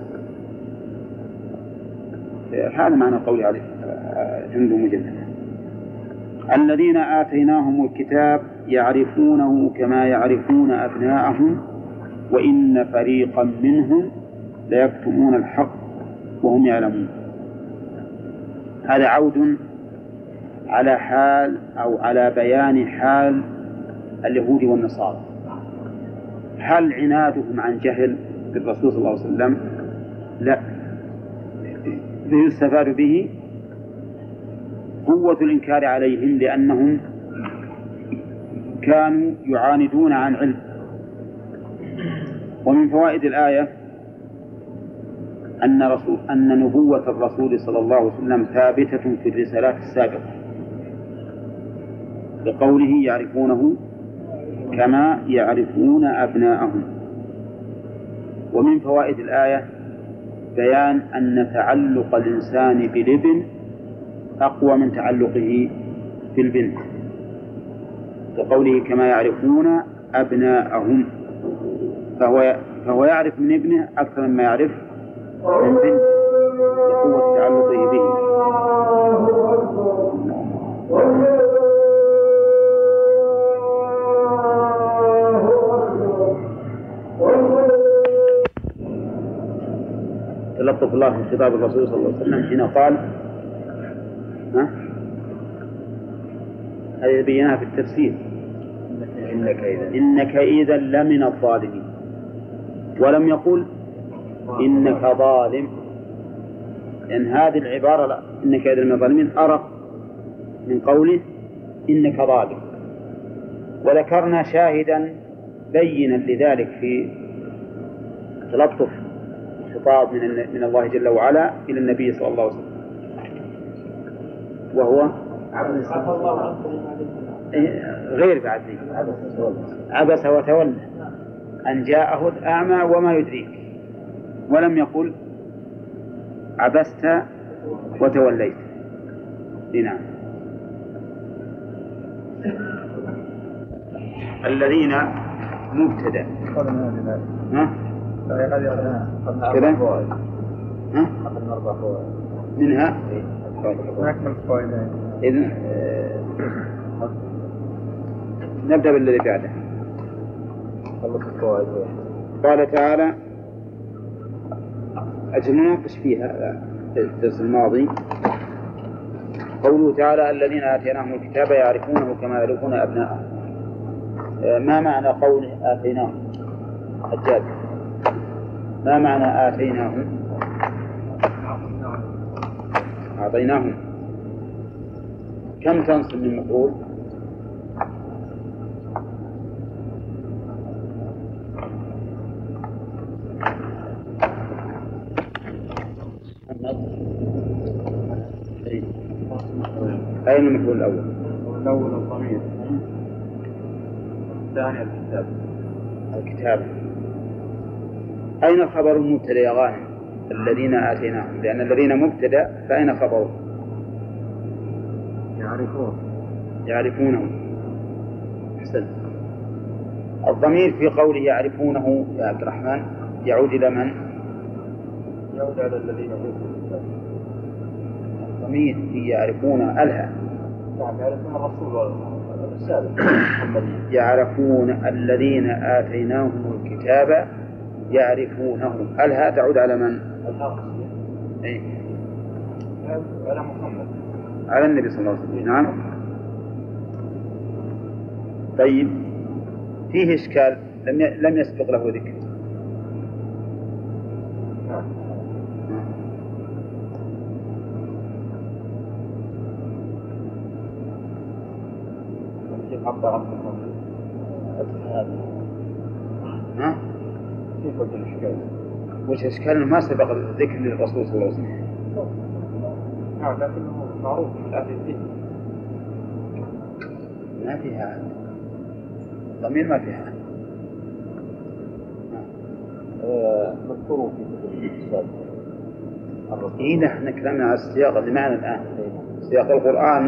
هذا معنى قولي عليه جند مجند. الذين آتيناهم الكتاب يعرفونه كما يعرفون أبناءهم وإن فريقا منهم ليكتمون الحق وهم يعلمون. هذا عود على حال أو على بيان حال اليهود والنصارى. هل عنادهم عن جهل بالرسول صلى الله عليه وسلم؟ لا، يستفاد به قوة الإنكار عليهم لأنهم كانوا يعاندون عن علم. ومن فوائد الآية أن نبوة الرسول صلى الله عليه وسلم ثابتة في الرسالات السابقة، لقوله يعرفونه كما يعرفون أبناءهم. ومن فوائد الآية بيان أن تعلق الإنسان بالابن أقوى من تعلقه بالبنت، لقوله كما يعرفون أبناءهم، فهو يعرف من ابنه أكثر مما يعرف من بنته لقوة تعلقه به. تلطف الله في خطاب الرسول صلى الله عليه وسلم حين قال هذه بيناها في التفسير إنك إذا لمن الظالمين، ولم يقل إنك ظالم، لأن هذه العبارة لا إنك إذا لمن الظالمين أرق من قوله إنك ظالم. وذكرنا شاهدا بينا لذلك في تلطف خطاب من الله جل وعلا إلى النبي صلى الله عليه وسلم، وهو غير بعد عبس وتولى أن جاءه الأعمى وما يدريك، ولم يقل عبست وتوليت. نعم. الذين مبتدأ كذا منها إذن نبدأ بالذي بعده. قال تعالى أجل نناقش فيها الدرس الماضي. قوله تعالى الذين آتيناهم الكتاب يعرفونه كما يعرفون أبناءهم. ما معنى قوله آتيناهم؟ حجاج، ما معنى آتيناهم؟ أعطيناهم. كم تنصب من مفعول؟ أين المفعول الأول؟ الأول الضمير، الثاني الكتاب. أين الخبر المبتدأ يا غانم؟ الذين آتيناهم، لأن الذين مبتدأ فأين خبره؟ يعرفونه. أحسن. الضمير في قوله يعرفونه يا عبد الرحمن يعود إلى من؟ يعود على الذين أوتوا الكتاب. الضمير في يعرفون ألها. نعم، يعرفون الرسول والرسالة محمد. يعرفون الذين آتيناهم الكتاب يعرفونه، ألها تعود على من؟ أي. على محمد، على النبي صلى الله عليه وسلم. نعم. طيب فيه إشكال لم يسبق له ذكر. نعم. ها؟ كيف وجه الإشكال؟ وش إشكال ما سبق الذكر للرسول صلى الله عليه وسلم. نعم، لكنه معروف في أهل الدين. ما فيها عهد. الضمير ما فيها عهد. مذكور في كتب السابقة. إيه نحن كلامنا على السياق اللي معنا الآن. سياق القرآن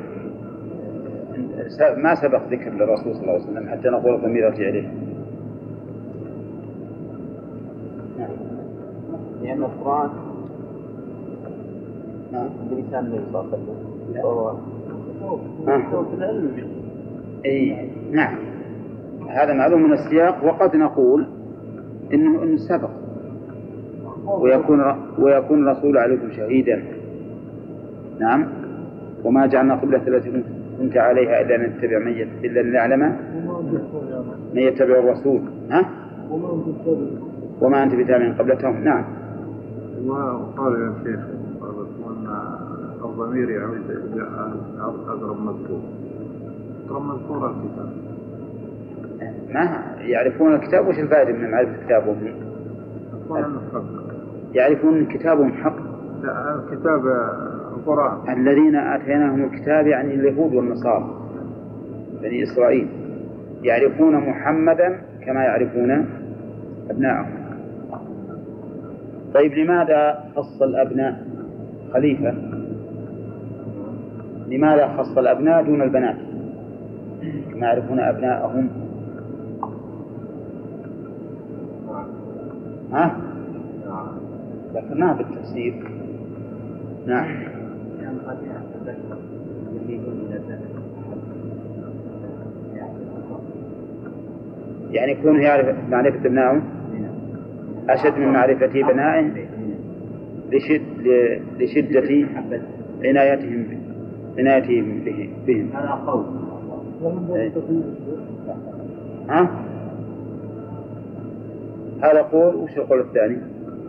ما سبق ذكر للرسول صلى الله عليه وسلم حتى نقول الضمير يرجع إليه. لأن القرآن بلسان النبي صلى الله عليه وسلم. أي نعم، هذا معلوم من السياق. وقد نقول إنه سبق ويكون الرسول عليكم شهيدا. نعم. وما جعلنا قبلة التي كنت عليها إلا نتبع إلا نعلم من يتبع الرسول. ها؟ وما أنت بتابع قبلتهم. نعم. وقال يا شيخ أن الضمير يعود إلى أقرب مذكور. أقرب مذكور الكتاب. ما يعرفون الكتاب. وش الفائدة من معرفة كتابهم؟ يعرفون كتابهم حق. لا، كتاب القرآن. الذين آتيناهم الكتاب يعني اليهود والنصارى بني إسرائيل يعرفون محمدا كما يعرفون أبناءهم. طيب لماذا خص الأبناء خليفة؟ لماذا خص الأبناء دون البنات كما يعرفون أبناءهم؟ ها؟ ذكرناها بالتفسير. نعم. يعني يكون يعرف معرفة ابنائه أشد من معرفة بنائه. لشدة عنايتهم بهم. هذا قول. ها؟ هذا قول. وش القول الثاني؟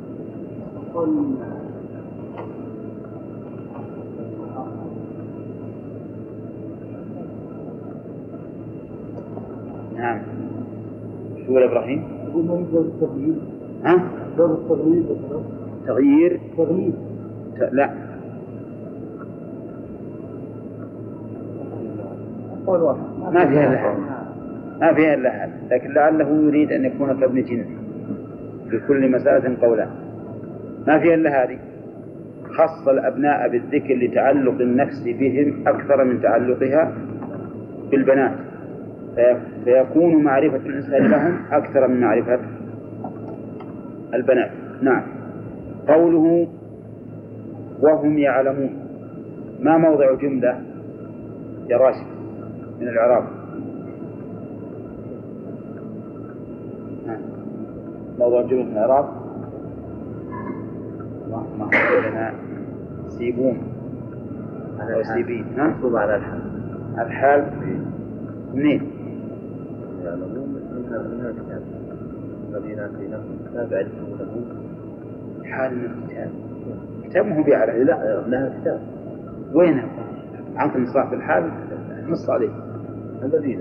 نعم. شو يقول إبراهيم؟ يقول ما يقدر التغيير. ها؟ باب التغيير مثلا. تغيير؟ تغيير. لا. قول واحد. ما فيها إلا هذا. لكن لعله يريد أن يكون كابن جن في كل مسألة قولان. ما فيها إلا هذه. خص الأبناء بالذكر لتعلق النفس بهم أكثر من تعلقها بالبنات، فيكون معرفة الإنسان لهم أكثر من معرفة البنات. نعم. قوله وهم يعلمون، ما موضع جملة يا راشد من الإعراب؟ موضع جملة من الإعراب ما هو لنا سيبون أو سيبين. منصوب على الحال. الحال منين؟ يعلمون من الكتاب الذين آتيناهم الكتاب يعرفونه. حال من الكتاب. كتاب ما هو بيعرف. لا لها كتاب. وين عن صاحب الحال نص عليه الذين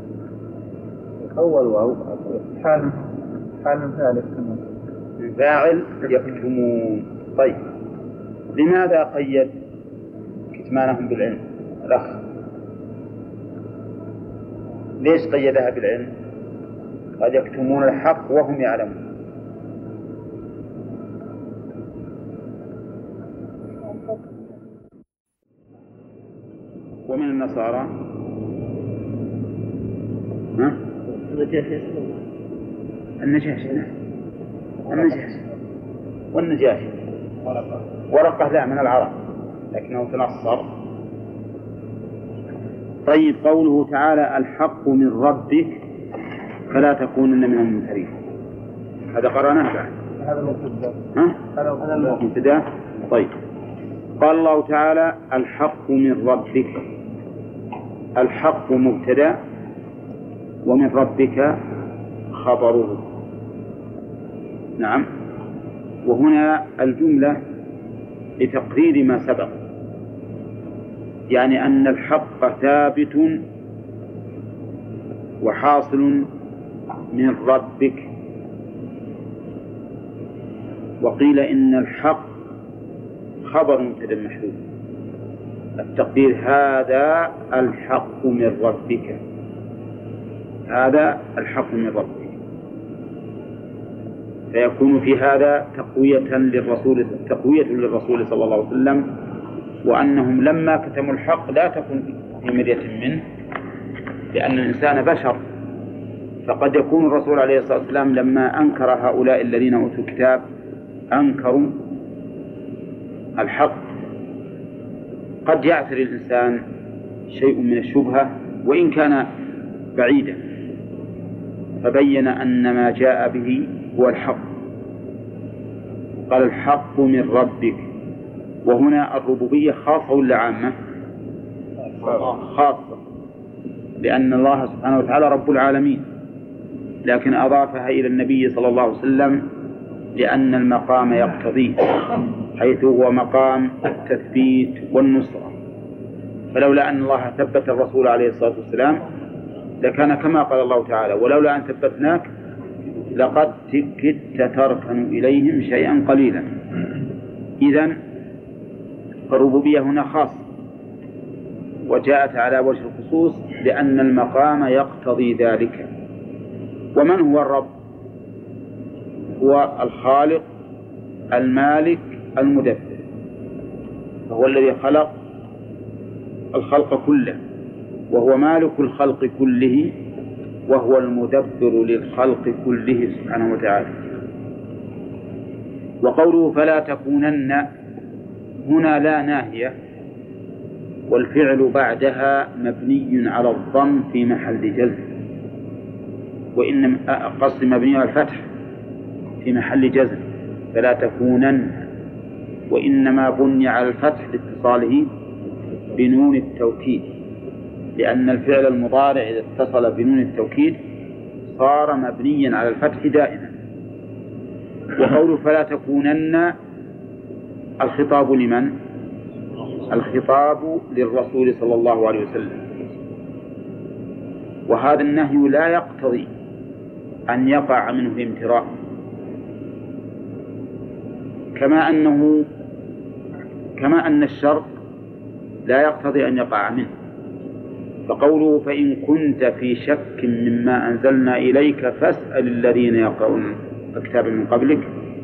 أول واو حال ثالث فاعل يكتمون. طيب لماذا قيد كتمانهم بالعلم الأخ؟ ليش قيدها بالعلم؟ قد يكتمون الحق وهم يعلمون. ومن النصارى النجاشي. النجاشي والنجاشي ورقة لا من العرب لكنه تنصر. طيب قوله تعالى الحق من ربك فلا تكونن من الممترين، هذا قرأناه بعد. هذا المبتدأ. طيب قال الله تعالى الحق من ربك. الحق مبتدأ ومن ربك خبره. نعم. وهنا الجملة لتقرير ما سبق، يعني أن الحق ثابت وحاصل من ربك. وقيل إن الحق خبر مبتدأ محذوف، التقدير هذا الحق من ربك. هذا الحق من ربك، فيكون في هذا تقوية للرسول صلى الله عليه وسلم، وأنهم لما كتموا الحق لا تكن في مرية منه، لأن الإنسان بشر، فقد يكون الرسول عليه الصلاة والسلام لما أنكر هؤلاء الذين أوتوا الكتاب أنكروا الحق، قد يعثر الإنسان شيء من الشبهة وإن كان بعيدا، فبين أن ما جاء به هو الحق. قال الحق من ربك. وهنا الربوبية خاصة ولا عامة؟ خاصة، لأن الله سبحانه وتعالى رب العالمين، لكن أضافها إلى النبي صلى الله عليه وسلم لأن المقام يقتضيه، حيث هو مقام التثبيت والنصرة. فلولا أن الله ثبت الرسول عليه الصلاة والسلام لكان كما قال الله تعالى ولولا أن ثبتناك لقد كدت تركن إليهم شيئا قليلا. إذن الربوبية هنا خاصة وجاءت على وجه الخصوص لأن المقام يقتضي ذلك. ومن هو الرب؟ هو الخالق المالك المدبر، فهو الذي خلق الخلق كله، وهو مالك الخلق كله، وهو المدبر للخلق كله سبحانه وتعالى. وقوله فلا تكونن هنا لا ناهية، والفعل بعدها مبني على الضم في محل جزم، وإن قصد مبني على الفتح في محل جزم. فلا تكونن وإنما بني على الفتح لاتصاله بنون التوكيد، لأن الفعل المضارع إذا اتصل بنون التوكيد صار مبنيا على الفتح دائما. وقوله فلا تكونن، الخطاب لمن؟ الخطاب للرسول صلى الله عليه وسلم، وهذا النهي لا يقتضي أن يقع منه الامتراء، كما أن الشرط لا يقتضي أن يقع منه. فقوله فإن كنت في شك مما أنزلنا إليك فاسأل الذين يقرؤون الكتاب من قبلك،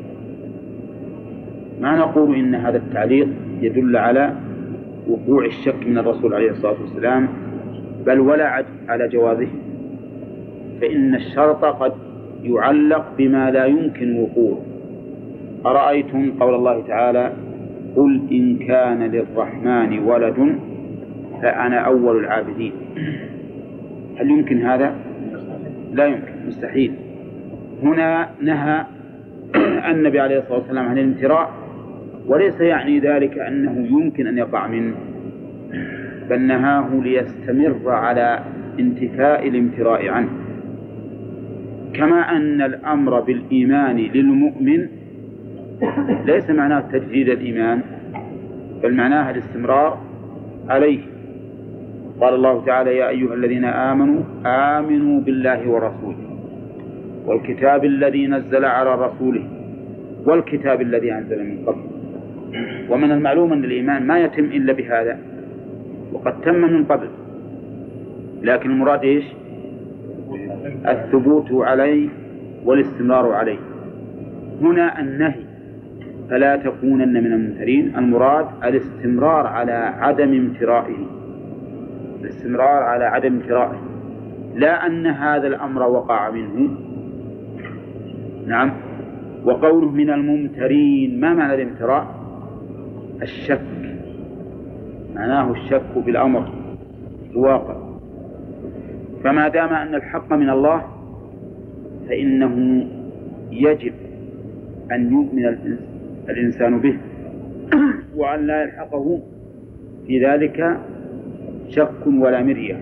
ما نقول إن هذا التعليق يدل على وقوع الشك من الرسول عليه الصلاة والسلام، بل ولا على جوازه، فإن الشرط قد يعلق بما لا يمكن وقوعه. أرأيتم قول الله تعالى قل إن كان للرحمن ولد فأنا أول العابدين، هل يمكن هذا؟ لا يمكن، مستحيل. هنا نهى النبي عليه الصلاة والسلام عن الامتراء، وليس يعني ذلك أنه يمكن أن يقع منه، بل نهاه ليستمر على انتفاء الامتراء عنه. كما أن الأمر بالإيمان للمؤمن ليس معناه تجديد الإيمان، بل معناه الاستمرار عليه. قال الله تعالى يا أيها الذين آمنوا آمنوا بالله ورسوله والكتاب الذي نزل على رسوله والكتاب الذي أنزل من قبل. ومن المعلوم أن الإيمان ما يتم إلا بهذا، وقد تم من قبل، لكن المراد إيش؟ الثبوت عليه والاستمرار عليه. هنا النهي فلا تكونن من الممترين، المراد الاستمرار على عدم امترائه، الاستمرار على عدم امترائه، لا أن هذا الأمر وقع منه. نعم. وقوله من الممترين، ما معنى الامتراء؟ الشك، معناه الشك بالأمر الواقع. فما دام أن الحق من الله فإنه يجب أن يؤمن الإنسان به، وأن لا يلحقه في ذلك شك ولا مرية.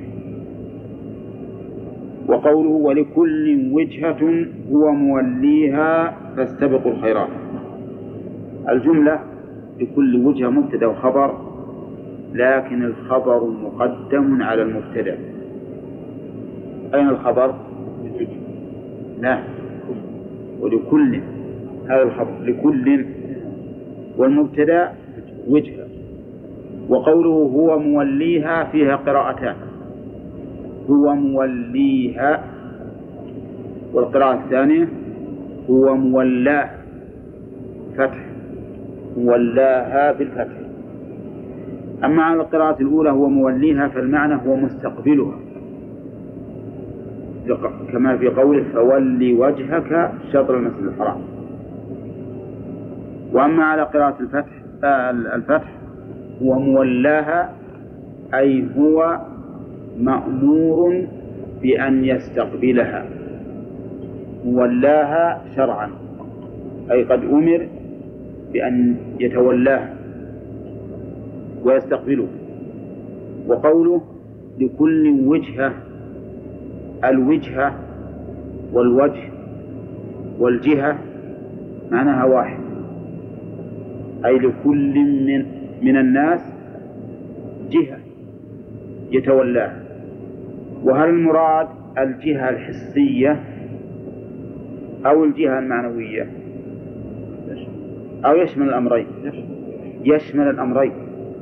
وقوله ولكل وجهة هو موليها فاستبقوا الخيرات، الجملة لكل وجهة مبتدأ وخبر، لكن الخبر مقدم على المبتدأ. أين الخبر؟ لا، ولكل، هذا الخبر لكل، والمبتدأ وجهة. وقوله هو موليها فيها قراءتان، هو موليها، والقراءة الثانية هو مولاه فتح، مولاها بالفتح. أما على القراءة الأولى هو موليها فالمعنى هو مستقبلها، كما في قوله فولي وجهك شطر المسجد الحرام. وأما على قراءة الفتح هو مولاها، أي هو مأمور بأن يستقبلها، مولاها شرعا، أي قد أمر بأن يتولاها ويستقبله. وقوله لكل وجهة، الوجهة والوجه والجهة معناها واحد، أي لكل من الناس جهة يتولاها. وهل المراد الجهة الحسية أو الجهة المعنوية، أو يشمل الأمرين؟ يشمل الأمرين.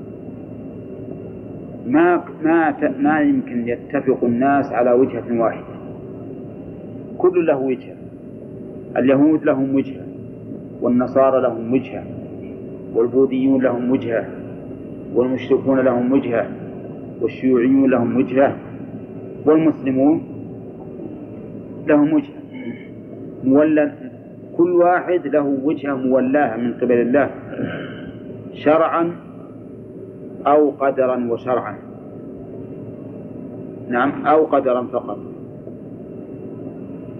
ما يمكن يتفق الناس على وجهة واحدة، كل له وجهة. اليهود لهم وجهة، والنصارى لهم وجهة، والبوذيون لهم وجهة، والمشركون لهم وجهة، والشيوعيون لهم وجهة، والمسلمون لهم وجهة مولى، كل واحد له وجهة مولاها من قبل الله شرعا أو قدرا وشرعا. نعم، أو قدرا فقط.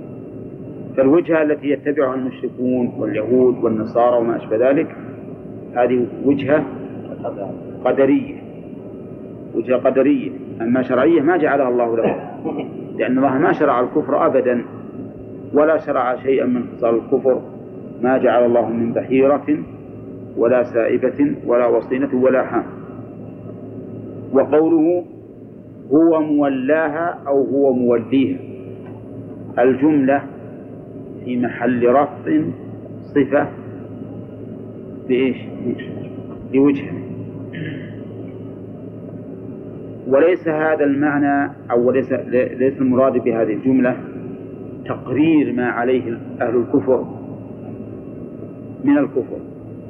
فالوجهة التي يتبعها المشركون واليهود والنصارى وما أشبه ذلك هذه وجهة قدرية، وجهة قدرية. أما شرعية ما جعلها الله له، لأن الله ما شرع الكفر أبدا، ولا شرع شيئا من خصال الكفر، ما جعل الله من بحيرة ولا سائبة ولا وصينة ولا حام. وقوله هو مولاها أو هو موليها، الجملة في محل رفع صفة بإيش؟ بوجه. وليس هذا المعنى أو ليس المراد بهذه الجملة تقرير ما عليه أهل الكفر من الكفر،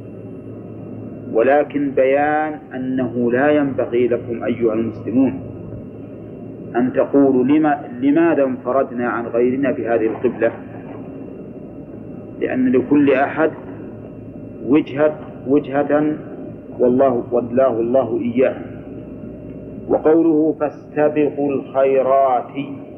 ولكن بيان أنه لا ينبغي لكم أيها المسلمون أن تقولوا لماذا انفردنا عن غيرنا بهذه القبلة، لأن لكل أحد وجهة والله ولاه الله إياه. وقوله فاستبقوا الخيرات،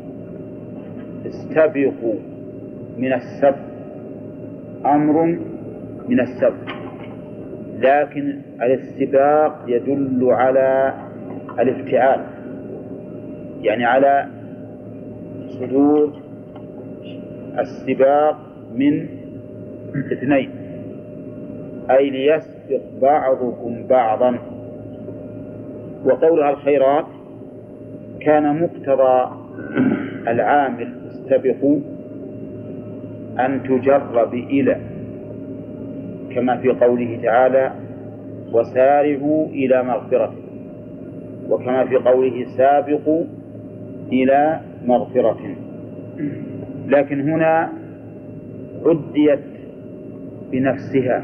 استبقوا من السبق، أمر من السبق، لكن الاستباق يدل على الافتعال، يعني على صدور السباق من اثنين، أي ليسبق بعضكم بعضا. وقولها الخيرات كان مقتضى العامل استبقوا أن تجرب إلى، كما في قوله تعالى وسارعوا إلى مغفرة، وكما في قوله سابقوا إلى مغفرة. لكن هنا عديت بنفسها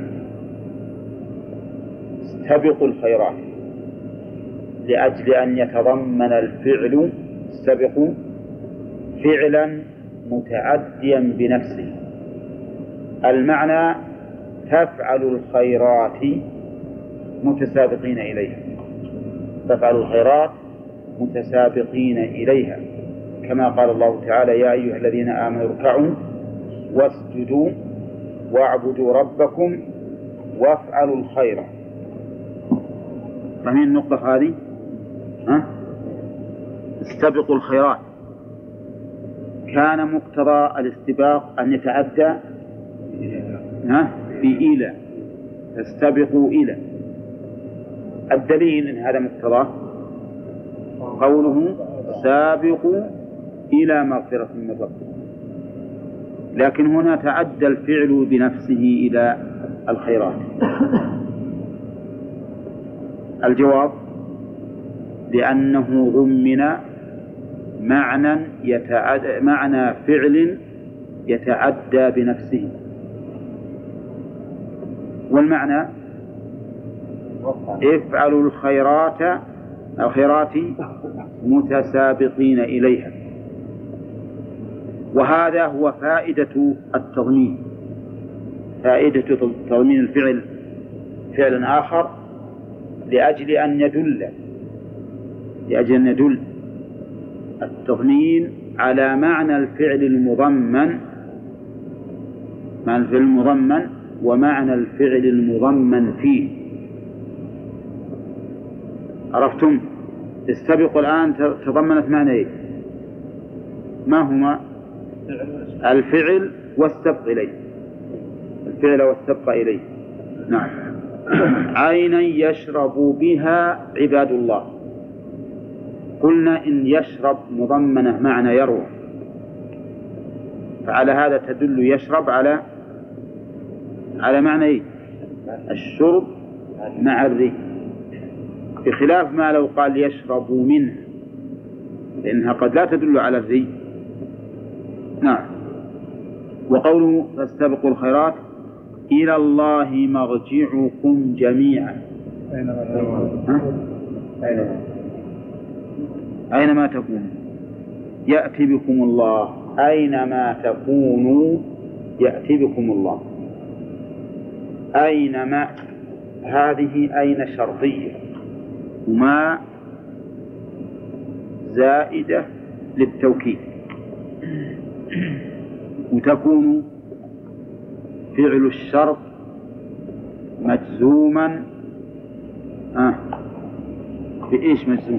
استبقوا الخيرات، لأجل أن يتضمن الفعل استبقوا فعلا متعديا بنفسه. المعنى تفعلوا الخيرات متسابقين إليها، تفعلوا الخيرات متسابقين إليها، كما قال الله تعالى يا أيها الذين آمنوا اركعوا واسجدوا واعبدوا ربكم وافعلوا الخير. فمن النقطة هذه استبقوا الخيرات كان مقتضى الاستباق أن يتعدى بإلى، استبقوا إلى. الدليل إن هذا مقتضاه قوله سابقوا إلى مغفرة من ربكم، لكن هنا تعدى الفعل بنفسه إلى الخيرات. الجواب لأنه ضمن معنى فعل يتعدى بنفسه، والمعنى افعلوا الخيرات متسابقين إليها. وهذا هو فائدة التضمين، فائدة تضمين الفعل فعل آخر لأجل أن يدل التضمين على معنى الفعل المضمن، معنى الفعل المضمن ومعنى الفعل المضمن فيه. عرفتم؟ استبقوا الآن تضمنت معنى ما هما؟ الفعل والسبق إليه، الفعل والسبق إليه. نعم. عينا يشرب بها عباد الله. قلنا إن يشرب مضمنة معنى يروى، فعلى هذا تدل يشرب على معنى الشرب مع الري، بخلاف ما لو قال يشرب منه، لأنها قد لا تدل على الري. نعم. وقوله فاستبقوا الخيرات إلى الله مرجعكم جميعا، أينما تكونوا يأتي بكم الله، أينما تكونوا يأتي بكم الله. أينما هذه أين شرطية وما زائدة للتوكيد، وتكون فعل الشرط مجزوما بإيش مجزوم؟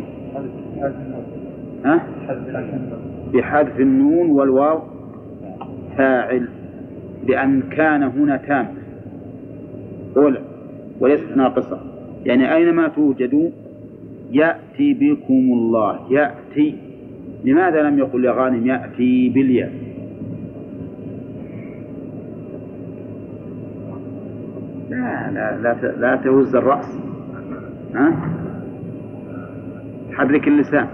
بحذف النون والواو فاعل، لأن كان هنا تام وليست ناقصة، يعني أينما توجدوا يأتي بكم الله. يأتي، لماذا لم يقل يا غانم يأتي بالياء؟ لا تهز الرأس، حرك اللسان.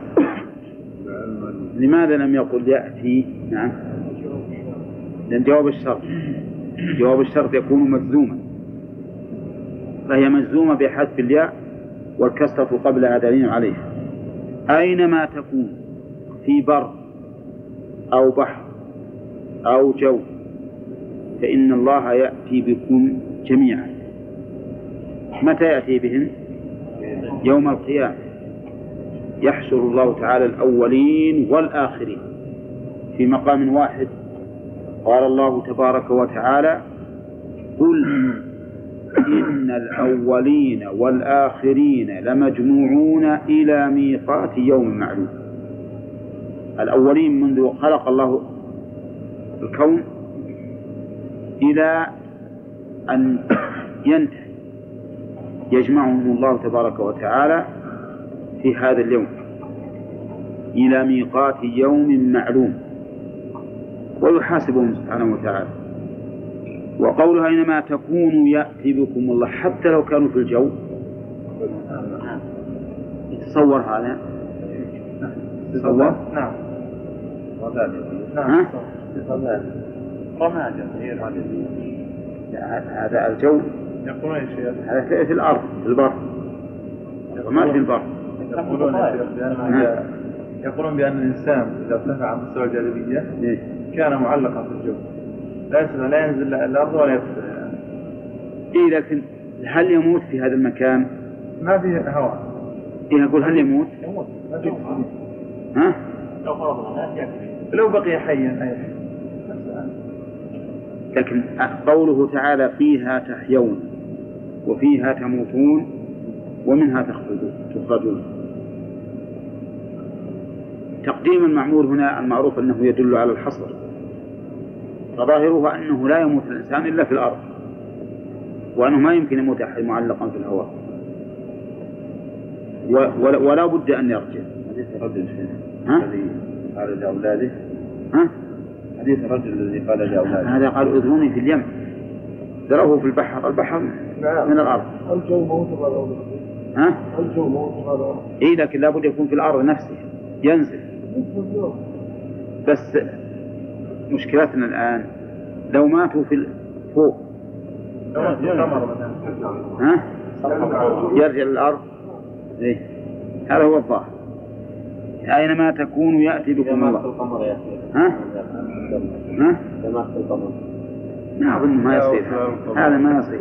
لماذا لم يقل يأتي؟ نعم، لأن جواب الشرط يكون مجزوما، فهي مجزومة بحذف الياء والكسرة قبلها دليل عليه. أينما تكون في بر أو بحر أو جو فإن الله يأتي بكم جميعا. متى يأتي بهم؟ يوم القيامة، يحشر الله تعالى الأولين والآخرين في مقام واحد. قال الله تبارك وتعالى: قل إن الأولين والآخرين لمجموعون إلى ميقات يوم معلوم. الأولين منذ خلق الله الكون إلى أن ينتهي يجمعهم الله تبارك وتعالى في هذا اليوم إلى ميقات يوم معلوم، ويحاسبهم سبحانه وتعالى. وقولها أينما تكونوا يأتي بكم الله، حتى لو كانوا في الجو. تصور هذا؟ تصور؟ نعم. هذا الجو هذا في الأرض، في البر، ما في البر. يقولون بأن الإنسان إذا ارتفع عن مستوى الجاذبية كان معلقا في الجو، لا ينزل الأرض ولا يرتفع. لكن هل يموت في هذا المكان؟ ما فيه هواء. أقول هل يموت؟ ها؟ لو بقي حيا. لكن قوله تعالى: فيها تحيون وفيها تموتون ومنها تخرجون. تقديم المعمول هنا المعروف أنه يدل على الحصر، فظاهره أنه لا يموت الإنسان إلا في الأرض، وأنه ما يمكن يموت أحد معلقا في الهواء، ولا بد أن يرجع. حديث الرجل الذي قال لأولاده، حديث الرجل الذي قال لأولاده، هذا قال: اذروني في اليم، ذروه في البحر من الأرض. الجو موت هذا الجو موت هذا. لكن لا بد يكون في الأرض نفسها، ينزل. بس مشكلتنا الآن لو ماتوا فوق يرجع للأرض. هذا هو الظاهر. أينما تكونوا يأتي بكم الله. ما أظن ما يصير هذا، ما يصير.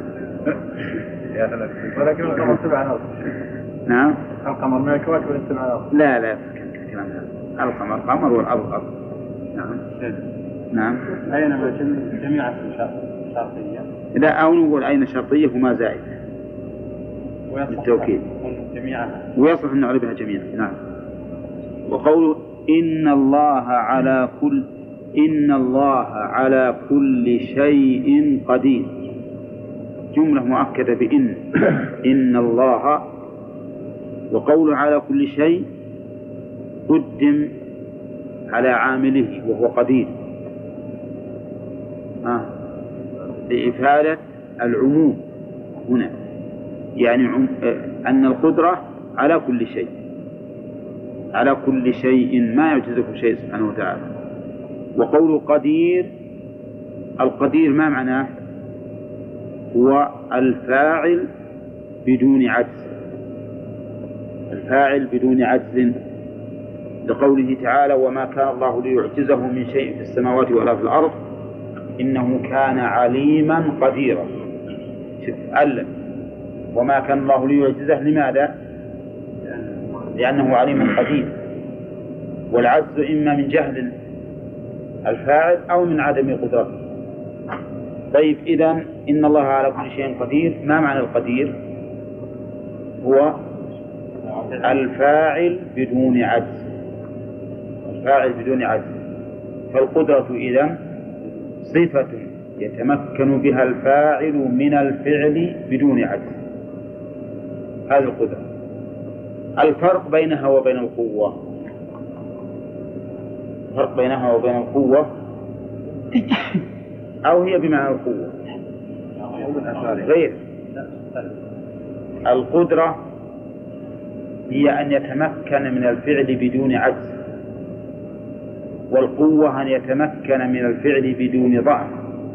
ولكن القمر تبع الأرض. نعم، القمر من الكواكب اللي تبع الأرض. لا الكلام هذا، القمر قمر والأرض أرض. نعم. أينما جميع شرطية. لا، أو نقول أين شرطية وما زائد بالتوكيد، ويصلح أن نعرفها جميعا. نعم. وقوله إن الله على كل شيء قدير، جملة مؤكدة بإن. إن الله، وقوله على كل شيء قدم على عامله وهو قدير، لإفادة العموم هنا، يعني أن القدرة على كل شيء، على كل شيء، ما يعجزه شيء سبحانه وتعالى. وقوله قدير، القدير ما معناه؟ هو الفاعل بدون عجز، الفاعل بدون عجز، لقوله تعالى: وما كان الله ليعجزه من شيء في السماوات ولا في الأرض إنه كان عليما قديرا. علم وما كان الله ليعجزه، لماذا؟ لأنه عليم قدير. والعجز إما من جهل الفاعل أو من عدم قدرته، طيب إذن إن الله على كل شيء قدير، ما معنى القدير؟ هو الفاعل بدون عجز، الفاعل بدون عجز. فالقدرة إذن صفة يتمكن بها الفاعل من الفعل بدون عجز، هذه القدرة. الفرق بينها وبين القوة، الفرق بينها وبين القوة أو هي بمعنى القوة غير. القدرة هي أن يتمكن من الفعل بدون عجز، والقوة أن يتمكن من الفعل بدون ضعف،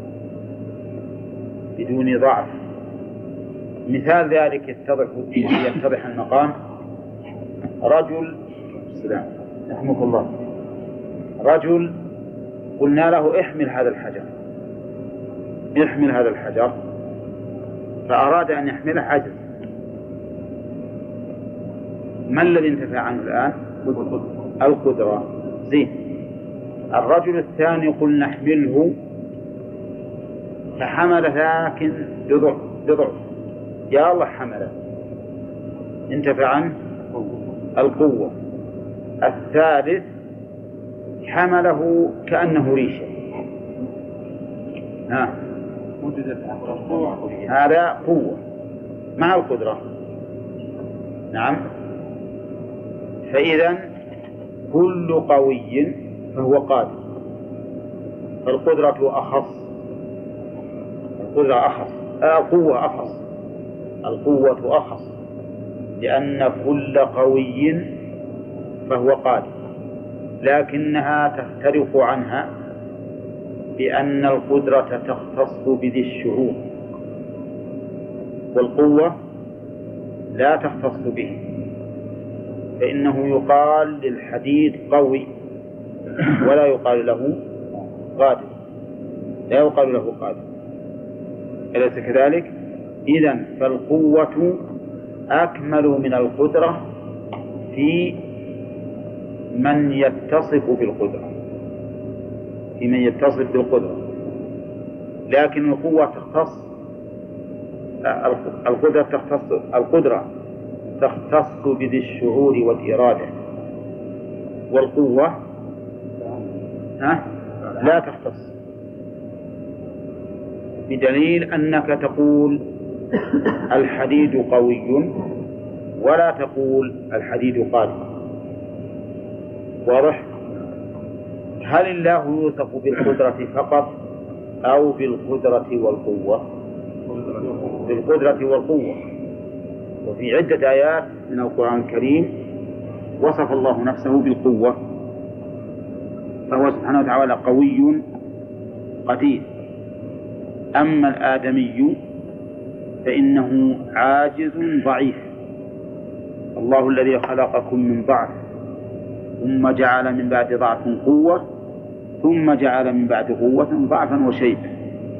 بدون ضعف. مثال ذلك يتضح المقام. رجل السلام رحمك الله، رجل قلنا له احمل هذا الحجر، احمل هذا الحجر، فأراد أن يحمله عجز. ما الذي انتفع عنه الآن؟ القدرة. زين. الرجل الثاني قلنا احمله فحمل لكن بضعف، يا الله حمله، انتفع عنه القوة. الثالث حمله كأنه ريشة، هذا قوة مع القدرة. نعم. فإذا كل قوي فهو قادر، فالقدرة أخص، القدرة أخص، القوة أخص، القوة أخص، لأن كل قوي فهو قادر، لكنها تختلف عنها بأن القدرة تختص بذي الشعور، والقوة لا تختص به. فإنه يقال للحديد قوي ولا يقال له قادر، لا يقال له قادر، أليس كذلك؟ إذن فالقوة أكمل من القدرة في من يتصف بالقدرة، في من يتصف بالقدرة، لكن القوة تختص، القدرة تختص بذي الشعور والإرادة، والقوة لا تختص، بدليل أنك تقول الحديد قوي ولا تقول الحديد قادر. واضح؟ هل الله يوصف بالقدرة فقط أو بالقدرة والقوة؟ بالقدرة والقوة. وفي عدة آيات من القرآن الكريم وصف الله نفسه بالقوة، فهو سبحانه وتعالى قوي قدير. أما الآدمي فإنه عاجز ضعيف. الله الذي خلقكم من ضعف ثم جعل من بعد ضعف قوة ثم جعل من بعد قوة ضعفا وشيبا،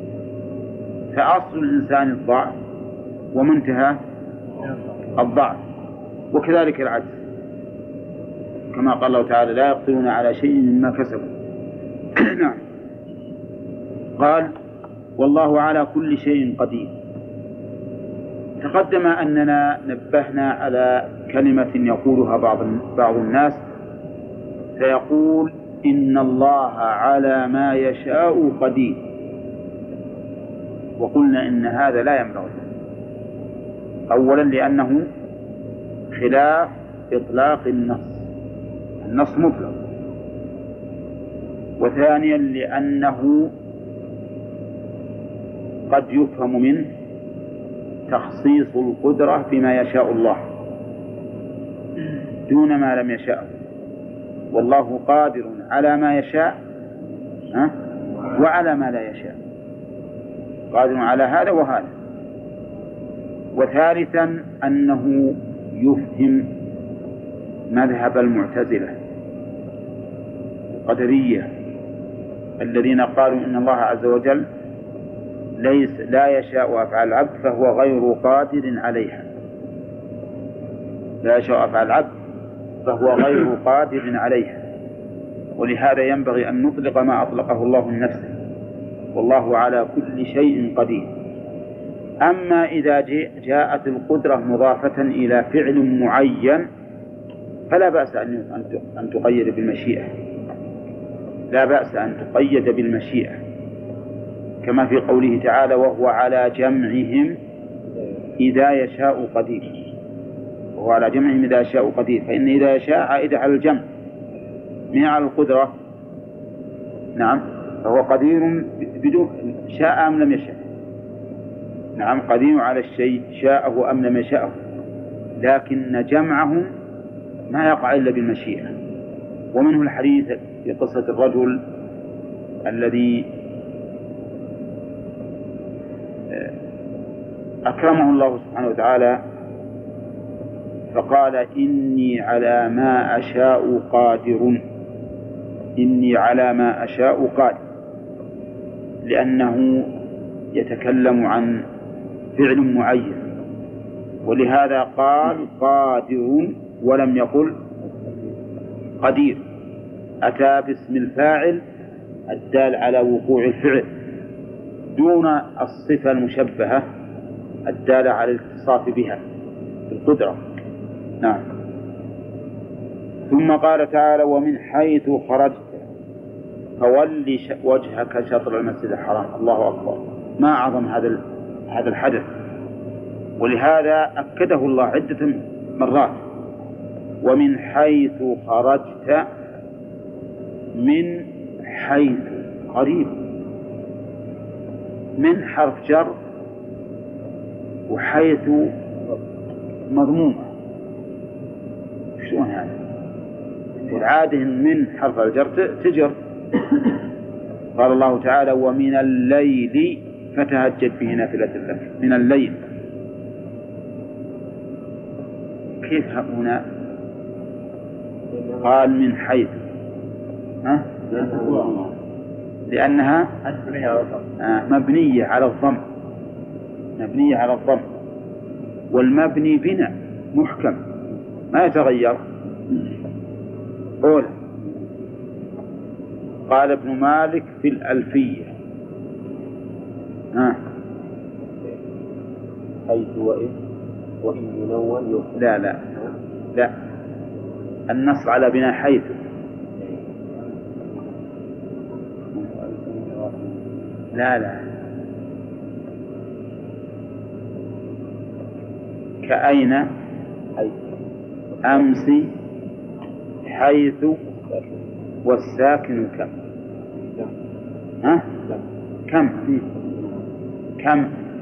فأصل الإنسان الضعف ومنتهى الضعف، وكذلك العجز، كما قال الله تعالى لا يقدرون على شيء مما كسبوا. نعم. قال والله على كل شيء قدير. تقدم أننا نبهنا على كلمة يقولها بعض الناس، فيقول إن الله على ما يشاء قدير، وقلنا إن هذا لا ينبغي. أولا لأنه خلاف إطلاق النص مطلق، وثانيا لأنه قد يفهم منه تخصيص القدرة بما يشاء الله دون ما لم يشاء، والله قادر على ما يشاء وعلى ما لا يشاء، قادر على هذا وهذا. وثالثا أنه يفهم مذهب المعتزلة القدرية الذين قالوا إن الله عز وجل لا يشاء أفعال العبد فهو غير قادر عليها، لا يشاء أفعال العبد فهو غير قادر عليها، ولهذا ينبغي أن نطلق ما أطلقه الله لنفسه والله على كل شيء قدير. أما إذا جاءت القدرة مضافة إلى فعل معين فلا بأس أن تقيد بالمشيئة، لا بأس أن تقيد بالمشيئة، كما في قوله تعالى وهو على جمعهم إذا يشاء قدير. وهو على جمعهم إذا يشاء قدير، فإن إذا يشاء عائدة على الجمع من على القدرة. نعم، فهو قدير بدون شاء أم لم يشاء. نعم، قدير على الشيء شاءه أم لم يشاءه، لكن جمعهم ما يقع إلا بالمشيئة. ومنه الحديث في قصة الرجل الذي أكرمه الله سبحانه وتعالى فقال إني على ما أشاء قادر، إني على ما أشاء قادر، لأنه يتكلم عن فعل معين، ولهذا قال قادر ولم يقل قدير. أتى باسم الفاعل الدال على وقوع الفعل دون الصفة المشبهة الدالة على الاتصاف بها بالقدرة. نعم. ثم قال تعالى ومن حيث خرجت فول وجهك شطر المسجد الحرام. الله أكبر، ما أعظم هذا الحدث، ولهذا أكده الله عدة مرات. ومن حيث خرجت، من حيث قريب، من حرف جر وحيث مضمومة. شلون هذا؟ والعادة من حرف الجر تجر. قال الله تعالى ومن الليل فتهجد به نافلة لك. من الليل، كيف هنا قال من حيث؟ لأنها مبنية على الضم، مبنية على الضم، والمبني بناء محكم ما يتغير. قول قال ابن مالك في الألفية حيث وإن ينون لا النص على بناء حيث. لا كأين أمس حيث والساكن كم. كم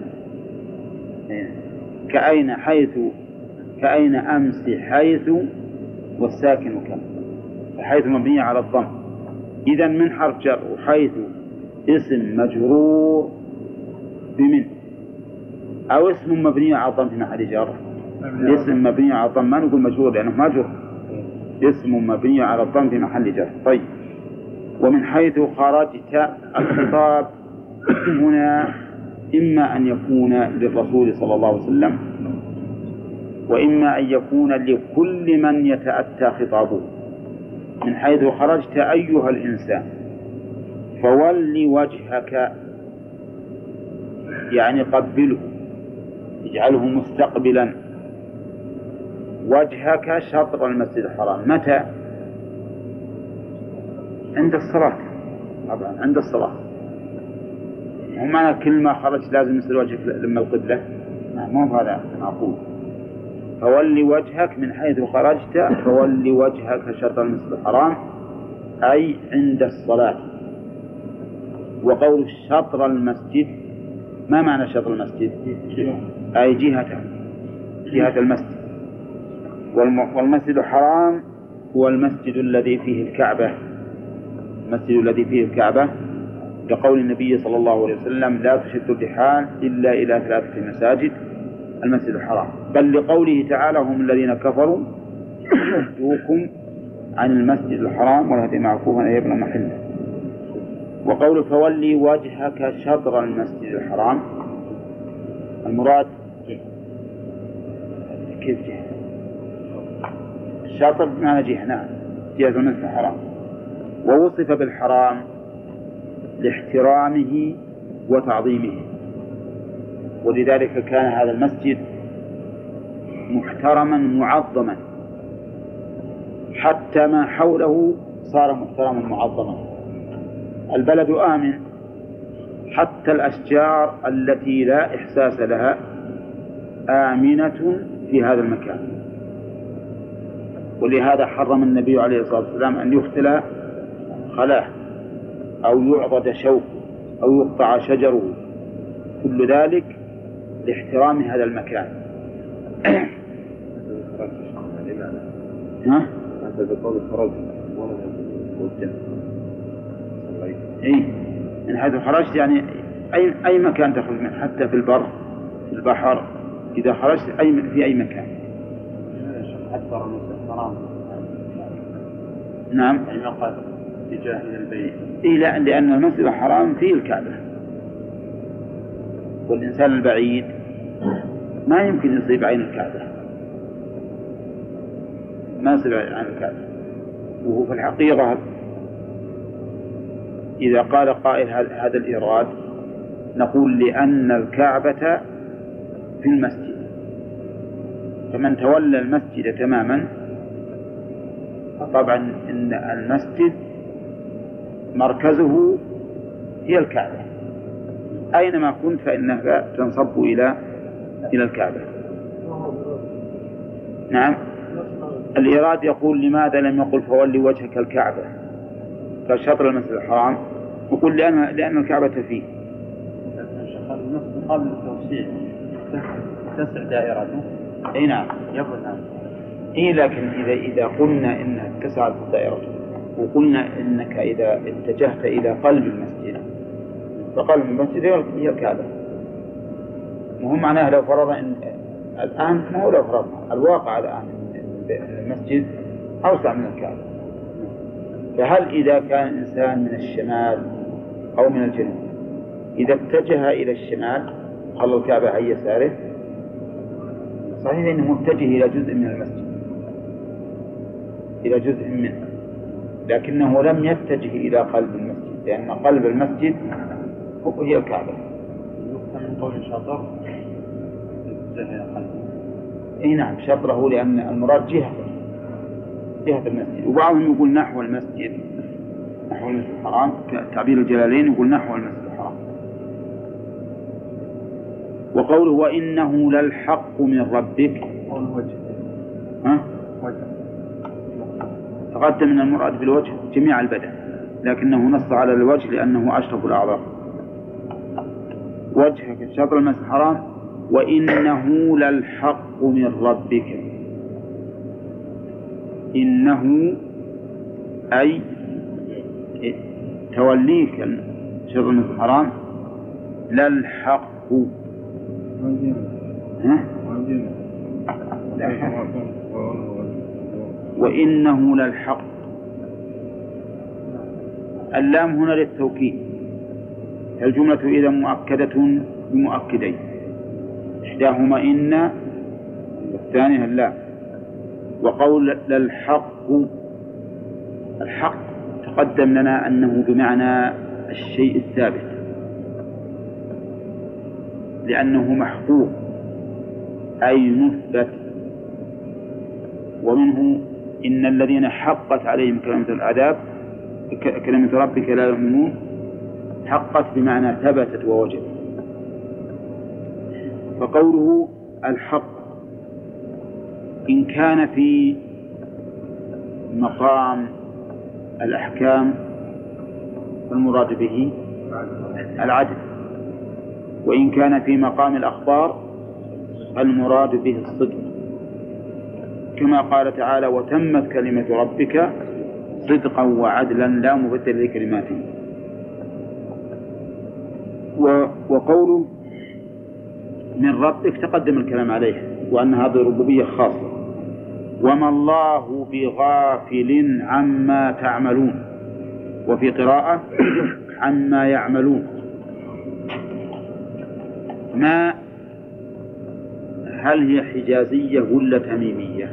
كأين كأين أمس حيث والساكن كم. حيث مبنية على الضم، إذا من حرف جر، وحيث اسم مجرور بمن، أو اسم مبني على الضم في محل جر. اسم مبني على الضم ما نقول مجرور لأنه ما جر، اسم مبني على الضم في محل جر. طيب، ومن حيث خرجت، الخطاب هنا إما أن يكون للرسول صلى الله عليه وسلم، وإما أن يكون لكل من يتأتى خطابه. من حيث خرجت أيها الإنسان فول وجهك، يعني قبله، اجعله مستقبلا وجهك شطر المسجد الحرام. متى؟ عند الصلاة، طبعا عند الصلاة. ومعنى كل ما خرجت لازم يصير وجهك لما القبلة، مو هذا معقول. فول وجهك من حيث خرجت فول وجهك شطر المسجد الحرام، أي عند الصلاة. وقول شطر المسجد، ما معنى شطر المسجد؟ أي جهة المسجد. والمسجد الحرام هو المسجد الذي فيه الكعبة، المسجد الذي فيه الكعبة، لقول النبي صلى الله عليه وسلم لا تشد الرحال إلا إلى 3 مساجد، المسجد الحرام. بل لقوله تعالى هم الذين كفروا يصدوكم عن المسجد الحرام والهدي معكوفا أن يبلغ محله. وقول فولي وجهك شطر المسجد الحرام، المراد كيف جهة؟ الشطر بمعنى جهة، نعم، جهة المسجد الحرام. ووصف بالحرام لاحترامه وتعظيمه، ولذلك كان هذا المسجد محترما معظما، حتى ما حوله صار محترما معظما. البلد آمن، حتى الأشجار التي لا إحساس لها آمنة في هذا المكان. ولهذا حرم النبي عليه الصلاة والسلام أن يختلى خلاه أو يعضد شوكه أو يقطع شجره، كل ذلك لاحترام هذا المكان. ها؟ هذا بقول خرج ولا إيه، من حيث خرجت يعني أي مكان تخرج منه، حتى في البر في البحر إذا خرجت في أي مكان. أكثر المسجد الحرام. نعم. أي مقعد اتجاه إلى البيت. إيه، لا، لأن المسجد الحرام فيه الكعبة، والإنسان البعيد ما يمكن يصيب عين الكعبة، ما يصيب عين الكعبة. وهو في الحقيقة إذا قال قائل هذا الإيراد نقول لأن الكعبة في المسجد، فمن تولى المسجد تماما طبعا إن المسجد مركزه هي الكعبة، أينما كنت فإنها تنصب إلى الكعبة. نعم. الإيراد يقول لماذا لم يقل فولي وجهك الكعبة كشطر المسجد الحرام؟ يقول لأن الكعبة فيه. المسجد قبل التوسيع تسع دائرته. أي نعم. يبقى نعم. إيه، لكن إذا قلنا إنها اتسعت دائرته وقلنا إنك إذا اتجهت إلى قلب المسجد فقلب المسجد هي الكعبة. وهم معناه لو فرض إن الآن، ما هو لو فرضنا الواقع الآن المسجد أوسع من الكعبة، فهل إذا كان إنسان من الشمال أو من الجنوب إذا اتجه إلى الشمال خلى الكعبة عن يساره؟ صحيح أنه متجه إلى جزء من المسجد، إلى جزء منه، لكنه لم يتجه إلى قلب المسجد، لأن قلب المسجد هي الكعبة. من قول شطر اتجه إلى قلبه. اي نعم، شطره، لأن المراد جهة المسجد. وبعضهم يقول نحو المسجد الحرام، تعبير الجلالين يقول نحو المسجد الحرام. وقوله وإنه للحق من ربك، تقدم من المراد بالوجه جميع البدن، لكنه نص على الوجه لأنه أشرف الأعضاء. وجهك شطر المسجد الحرام، وإنه للحق من ربك. إنه أي توليك شطر المسجد الحرام للحق. وإنه للحق، اللام هنا للتوكيد، الجملة إذا مؤكدة بمؤكدين، إحداهما إن والثانية اللام. وقول للحق، الحق تقدم لنا أنه بمعنى الشيء الثابت، لأنه محقوق أي مثبت. ومنه إن الذين حقت عليهم كلمة ربك لا يؤمنون، حقت بمعنى ثبتت ووجدت. فقوله الحق إن كان في مقام الأحكام فالمراد به العدل، وإن كان في مقام الأخبار المراد به الصدق، كما قال تعالى وتمت كلمة ربك صدقا وعدلا لا مبدل لكلماته. وقوله من ربك تقدم الكلام عليه، وأن هذه ربوبية خاصة. وما الله بغافل عما تعملون، وفي قراءة عما يعملون. ما هل هي حجازية ولا تميمية؟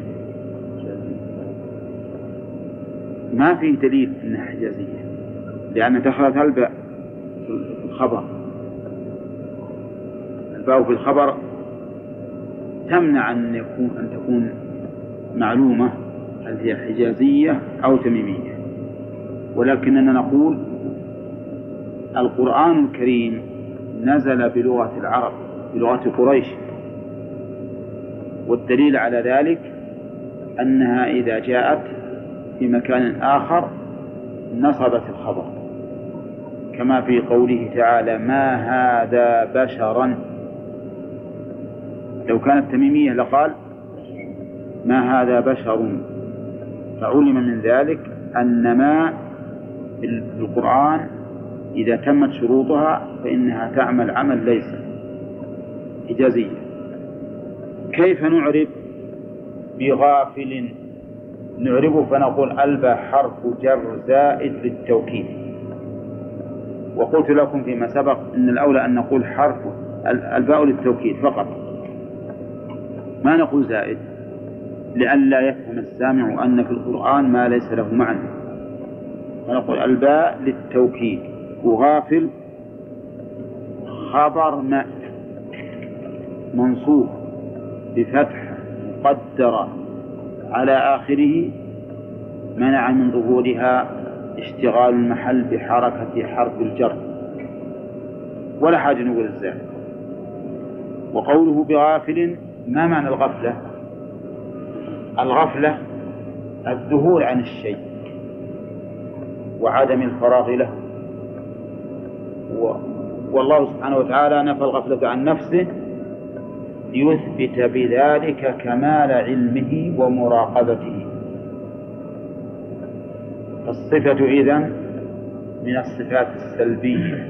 ما في دليل أنها حجازية، لأن دخلت الباء الخبر. الباء في الخبر تمنع أن تكون معلومة هل هي حجازية أو تميمية، ولكننا نقول القرآن الكريم نزل بلغة العرب، بلغة قريش، والدليل على ذلك أنها إذا جاءت في مكان آخر نصبت الخبر، كما في قوله تعالى ما هذا بشرا. لو كانت تميمية لقال ما هذا بشر، فعلم من ذلك أن ما في القرآن إذا تمت شروطها فإنها تعمل عمل ليس إجازية. كيف نعرب بغافل؟ نعربه فنقول الباء حرف جر زائد للتوكيد. وقلت لكم فيما سبق أن الأولى أن نقول حرف الباء للتوكيد فقط، ما نقول زائد، لئلا يفهم السامع أن في القرآن ما ليس له معنى، فنقول الباء للتوكيد. وغافل خبر ما منصوب بفتح مقدرة على آخره منع من ظهورها اشتغال المحل بحركة حرف الجر، ولا حاجة نقول الزائد. وقوله بغافل ما معنى الغفلة؟ الغفلة الذهول عن الشيء وعدم الفراغ له، والله سبحانه وتعالى نفى الغفلة عن نفسه ليثبت بذلك كمال علمه ومراقبته. الصفة إذن من الصفات السلبية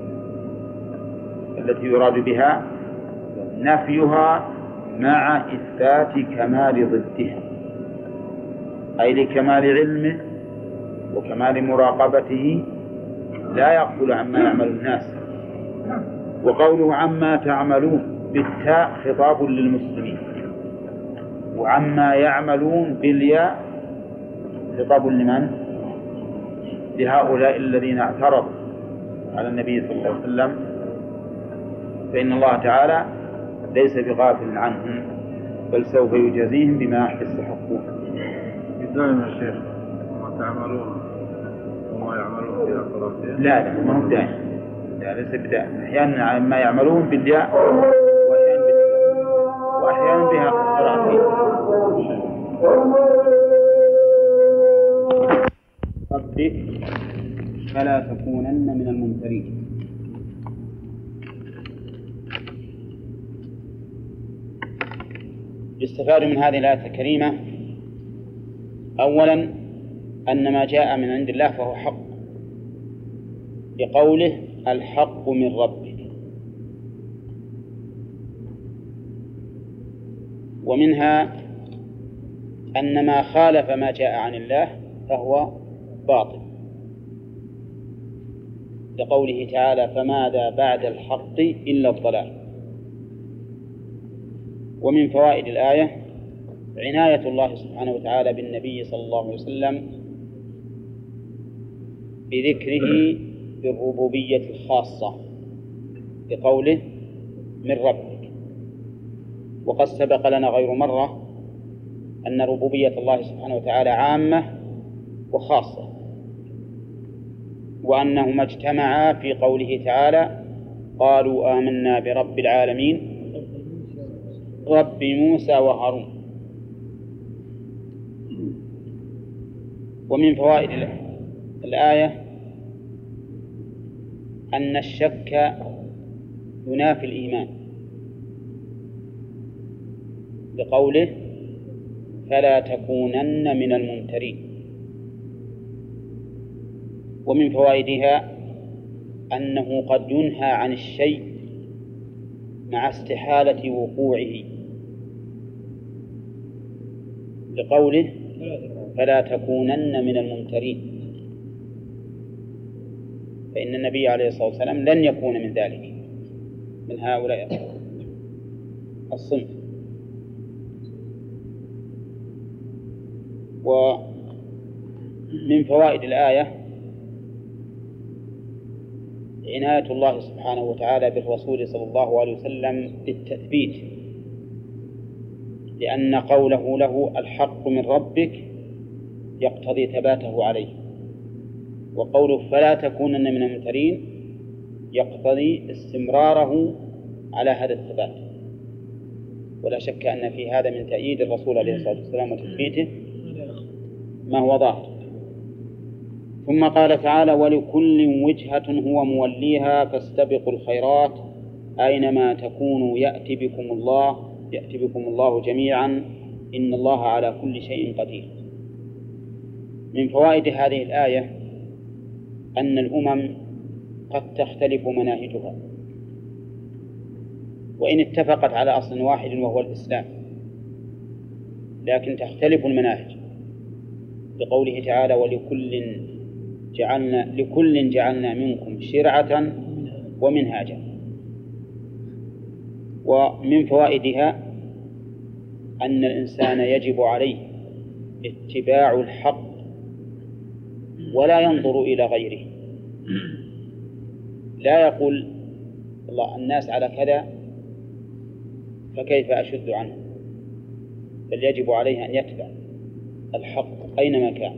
التي يراد بها نفيها مع إثبات كمال ضدها، أي لكمال علمه وكمال مراقبته لا يغفل عما يعمل الناس. وقوله عما تعملون بالتاء خطاب للمسلمين، وعما يعملون بالياء خطاب لمن؟ لهؤلاء الذين اعترضوا على النبي صلى الله عليه وسلم، فإن الله تعالى ليس بغافل عنهم بل سوف يجازيهم بما يستحقون. دائما يا شيخ ما تعملون وما يعملون في قراءتين؟ لا ما هو دائما، لا ليس بدائما، أحيانا ما يعملون بالياء وأحيانا بها قراءتين. ربك فلا تكونن من الممترين. يستفاد من هذه الآية الكريمة أولا أن ما جاء من عند الله فهو حق، بقوله الحق من ربك، ومنها أن ما خالف ما جاء عن الله فهو باطل، لقوله تعالى فماذا بعد الحق إلا الضلال. ومن فوائد الآية عناية الله سبحانه وتعالى بالنبي صلى الله عليه وسلم بذكره بالربوبية الخاصة بقوله من ربك. وقد سبق لنا غير مرة أن ربوبية الله سبحانه وتعالى عامة وخاصة، وأنهما اجتمعا في قوله تعالى قالوا آمنا برب العالمين رب موسى وهارون. ومن فوائد الآية أن الشك ينافي الإيمان بقوله فلا تكونن من الممترين. ومن فوائدها أنه قد ينهى عن الشيء مع استحالة وقوعه بقوله فلا تكونن من الممترين، فإن النبي عليه الصلاة والسلام لن يكون من ذلك، من هؤلاء الصنف. ومن فوائد الآية عناية الله سبحانه وتعالى بالرسول صلى الله عليه وسلم بالتثبيت، لأن قوله له الحق من ربك يقتضي ثباته عليه، وقوله فلا تكونن من الممترين يقتضي استمراره على هذا الثبات. ولا شك أن في هذا من تأييد الرسول عليه الصلاة والسلام وتثبيته ما هو ظاهر. ثم قال تعالى ولكل وجهة هو موليها فاستبقوا الخيرات أينما تكونوا يأتي بكم الله جميعا إن الله على كل شيء قدير. من فوائد هذه الآية أن الأمم قد تختلف مناهجها، وإن اتفقت على أصل واحد وهو الإسلام، لكن تختلف المناهج، بقوله تعالى لكل جعلنا منكم شرعة ومنهاجا. ومن فوائدها أن الإنسان يجب عليه اتباع الحق ولا ينظر إلى غيره، لا يقول الله الناس على كذا فكيف أشد عنه، بل يجب عليه أن يتبع الحق أينما كان،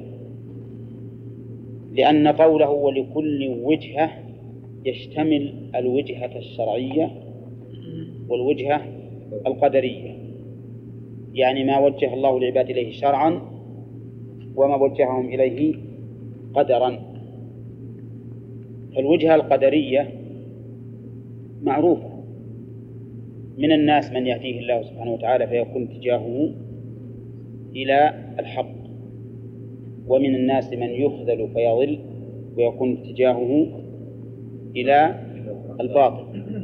لأن قوله ولكل وجهة يشتمل الوجهة الشرعية والوجهة القدرية، يعني ما وجه الله العباد إليه شرعا وما وجههم إليه قدرا. فالوجهة القدرية معروفة، من الناس من يهديه الله سبحانه وتعالى فيكون اتجاهه إلى الحق، ومن الناس من يخذل فيضل ويكون اتجاهه إلى الباطل.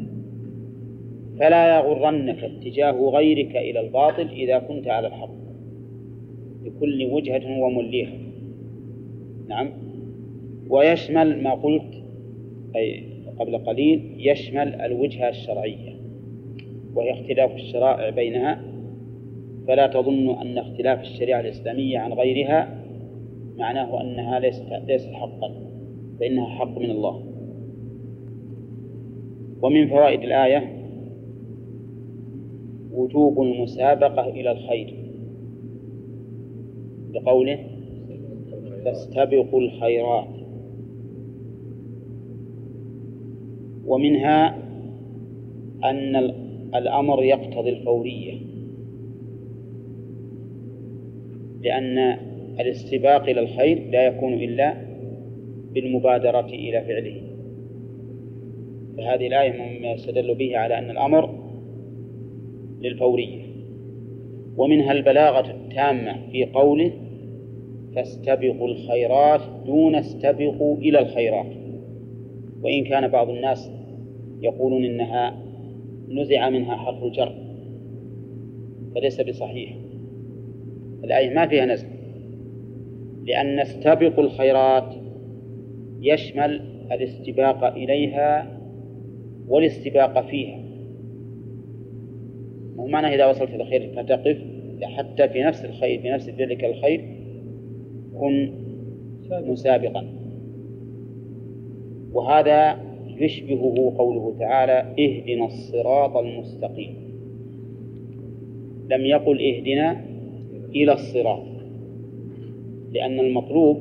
فلا يغرنك اتجاه غيرك إلى الباطل إذا كنت على الحق، لكل وجهة هو موليها. نعم. ويشمل ما قلت أي قبل قليل، يشمل الوجهة الشرعية وهي اختلاف الشرائع بينها، فلا تظن أن اختلاف الشريعة الإسلامية عن غيرها معناه أنها ليست حقا، فإنها حق من الله. ومن فوائد الآية وجوب المسابقة إلى الخير، بقوله فاستبقوا الخيرات. ومنها أن الأمر يقتضي الفورية، لأن الاستباق إلى الخير لا يكون إلا بالمبادرة إلى فعله. فهذه الآية مما يستدل به على أن الأمر للفورية. ومنها البلاغة التامة في قوله فاستبقوا الخيرات دون استبقوا إلى الخيرات، وإن كان بعض الناس يقولون إنها نزع منها حرف الجر، فليس بصحيح، الآية ما فيها نزع، لأن استبقوا الخيرات يشمل الاستباق إليها والاستباق فيها. ومعنى إذا وصلت إلى الخير فتقف، حتى في نفس الخير في نفس ذلك الخير كن مسابقا. وهذا يشبهه قوله تعالى اهدنا الصراط المستقيم، لم يقل اهدنا إلى الصراط، لأن المطلوب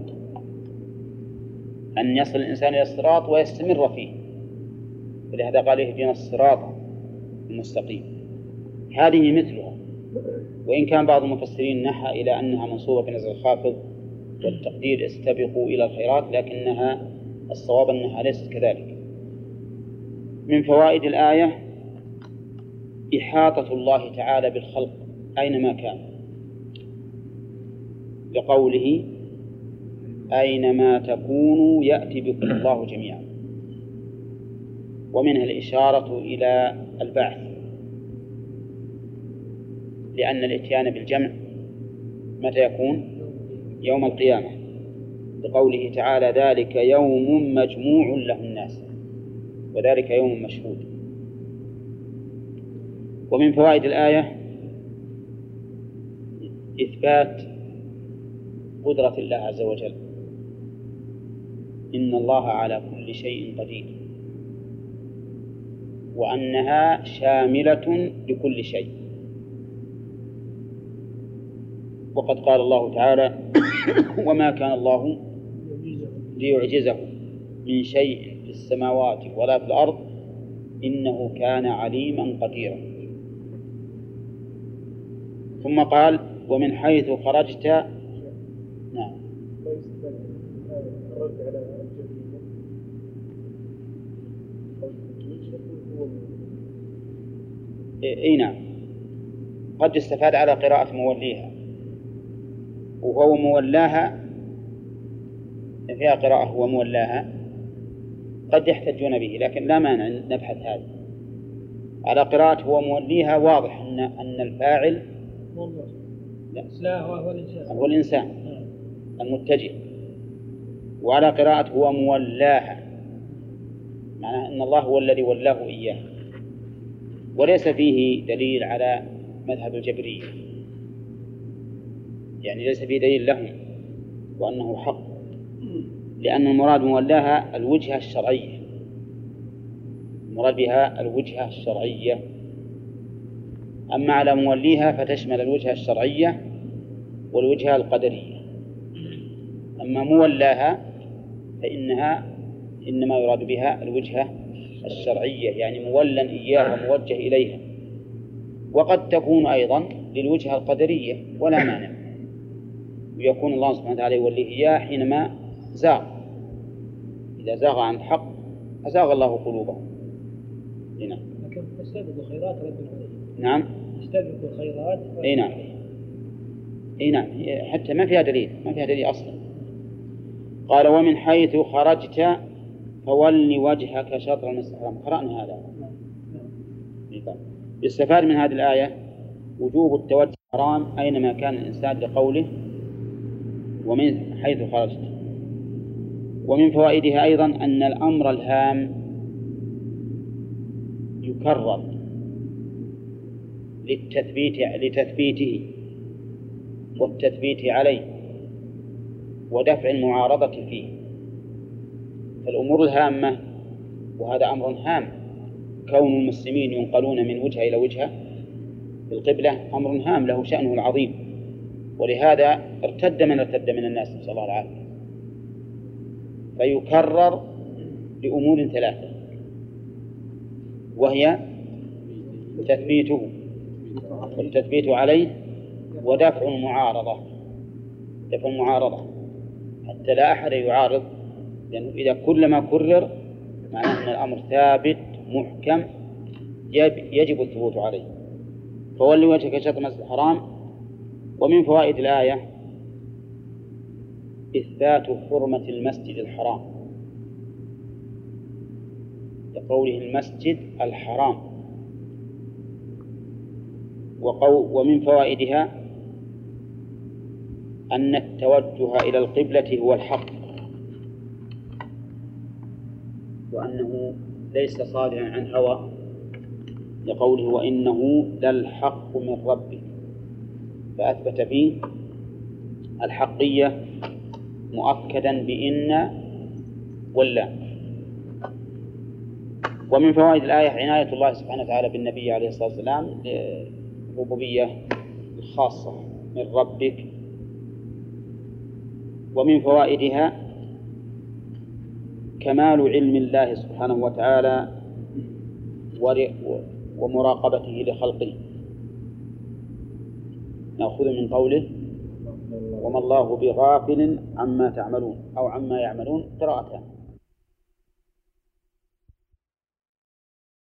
أن يصل الإنسان إلى الصراط ويستمر فيه، ولهذا قال اهدنا الصراط المستقيم. هذه مثلها، وإن كان بعض المفسرين نحى إلى أنها منصوبة بنزع الخافض والتقدير استبقوا إلى الخيرات، لكنها الصواب أنها ليست كذلك. من فوائد الآية إحاطة الله تعالى بالخلق أينما كان، لقوله أينما تكونوا يأتي بكم الله جميعا. ومنها الإشارة إلى البعث، لأن الإتيان بالجمع متى يكون؟ يوم القيامة، لقوله تعالى ذلك يوم مجموع له الناس وذلك يوم مشهود. ومن فوائد الآية إثبات قدرة الله عز وجل، إن الله على كل شيء قدير، وأنها شاملة لكل شيء. وقد قال الله تعالى: وما كان الله ليعجزه من شيء في السماوات ولا في الأرض إنه كان عليما قديرا. ثم قال: ومن حيث خرجت. نعم. اي نعم، قد استفاد على قراءة موليها، وهو مولاها فيها قراءة هو مولاها، قد يحتجون به، لكن لا مانع نبحث هذا. على قراءة هو موليها واضح أن الفاعل هو الإنسان المتجه، وعلى قراءة هو مولاها معناه أن الله هو الذي ولاه إياه، وليس فيه دليل على مذهب الجبرية، يعني ليس فيه دليل لهم وأنه حق، لأن المراد مولاها الوجهة الشرعية، المراد بها الوجهة الشرعية. أما على موليها فتشمل الوجهة الشرعية والوجهة القدرية. أما مولاها فإنها إنما يراد بها الوجهة الشرعية، يعني مولا إياها موجه إليها، وقد تكون أيضا للوجهة القدرية ولا مانع، ويكون الله سبحانه وتعالى يوليه إياه حينما زاغ، إذا زاغ عن الحق أزاغ الله قلوبهم. هنا لكن تستبق الخيرات رد عليه. نعم، تستبق الخيرات. اي نعم، اي نعم، حتى ما فيها دليل، ما فيها دليل اصلا. قال: ومن حيث خرجت فول وجهك شطر المسجد الحرام. قرأنا هذا. يستفاد من هذه الآية وجوب التوجه الحرام أينما كان الإنسان لقوله ومن حيث خرجت. ومن فوائدها أيضا أن الأمر الهام يكرر لتثبيته والتثبيت عليه ودفع المعارضة فيه. فالأمور الهامة، وهذا أمر هام، كون المسلمين ينقلون من وجهة إلى وجهة في القبلة أمر هام له شأنه العظيم، ولهذا ارتد من الناس، نسأل الله العافية. فيكرر لأمور ثلاثة، وهي تثبيته والتثبيت عليه ودفع المعارضة، دفع المعارضة حتى لا أحد يعارض، لأنه إذا كلما كرر معناه أن الأمر ثابت محكم يجب الثبوت عليه. فولي وجهك شطر المسجد الحرام. ومن فوائد الآية إثبات حرمة المسجد الحرام، لقوله المسجد الحرام. ومن فوائدها أن التوجه إلى القبلة هو الحق، وأنه ليس صادرا عن هوى، لقوله وإنه للحق من ربك، فأثبت فيه الحقية مؤكدا بإن ولا. ومن فوائد الآية عناية الله سبحانه وتعالى بالنبي عليه الصلاة والسلام للربوبية الخاصة من ربك. ومن فوائدها كمال علم الله سبحانه وتعالى ومراقبته لخلقه. نأخذ من قوله وما الله بغافل عما تعملون أو عما يعملون قراءتان.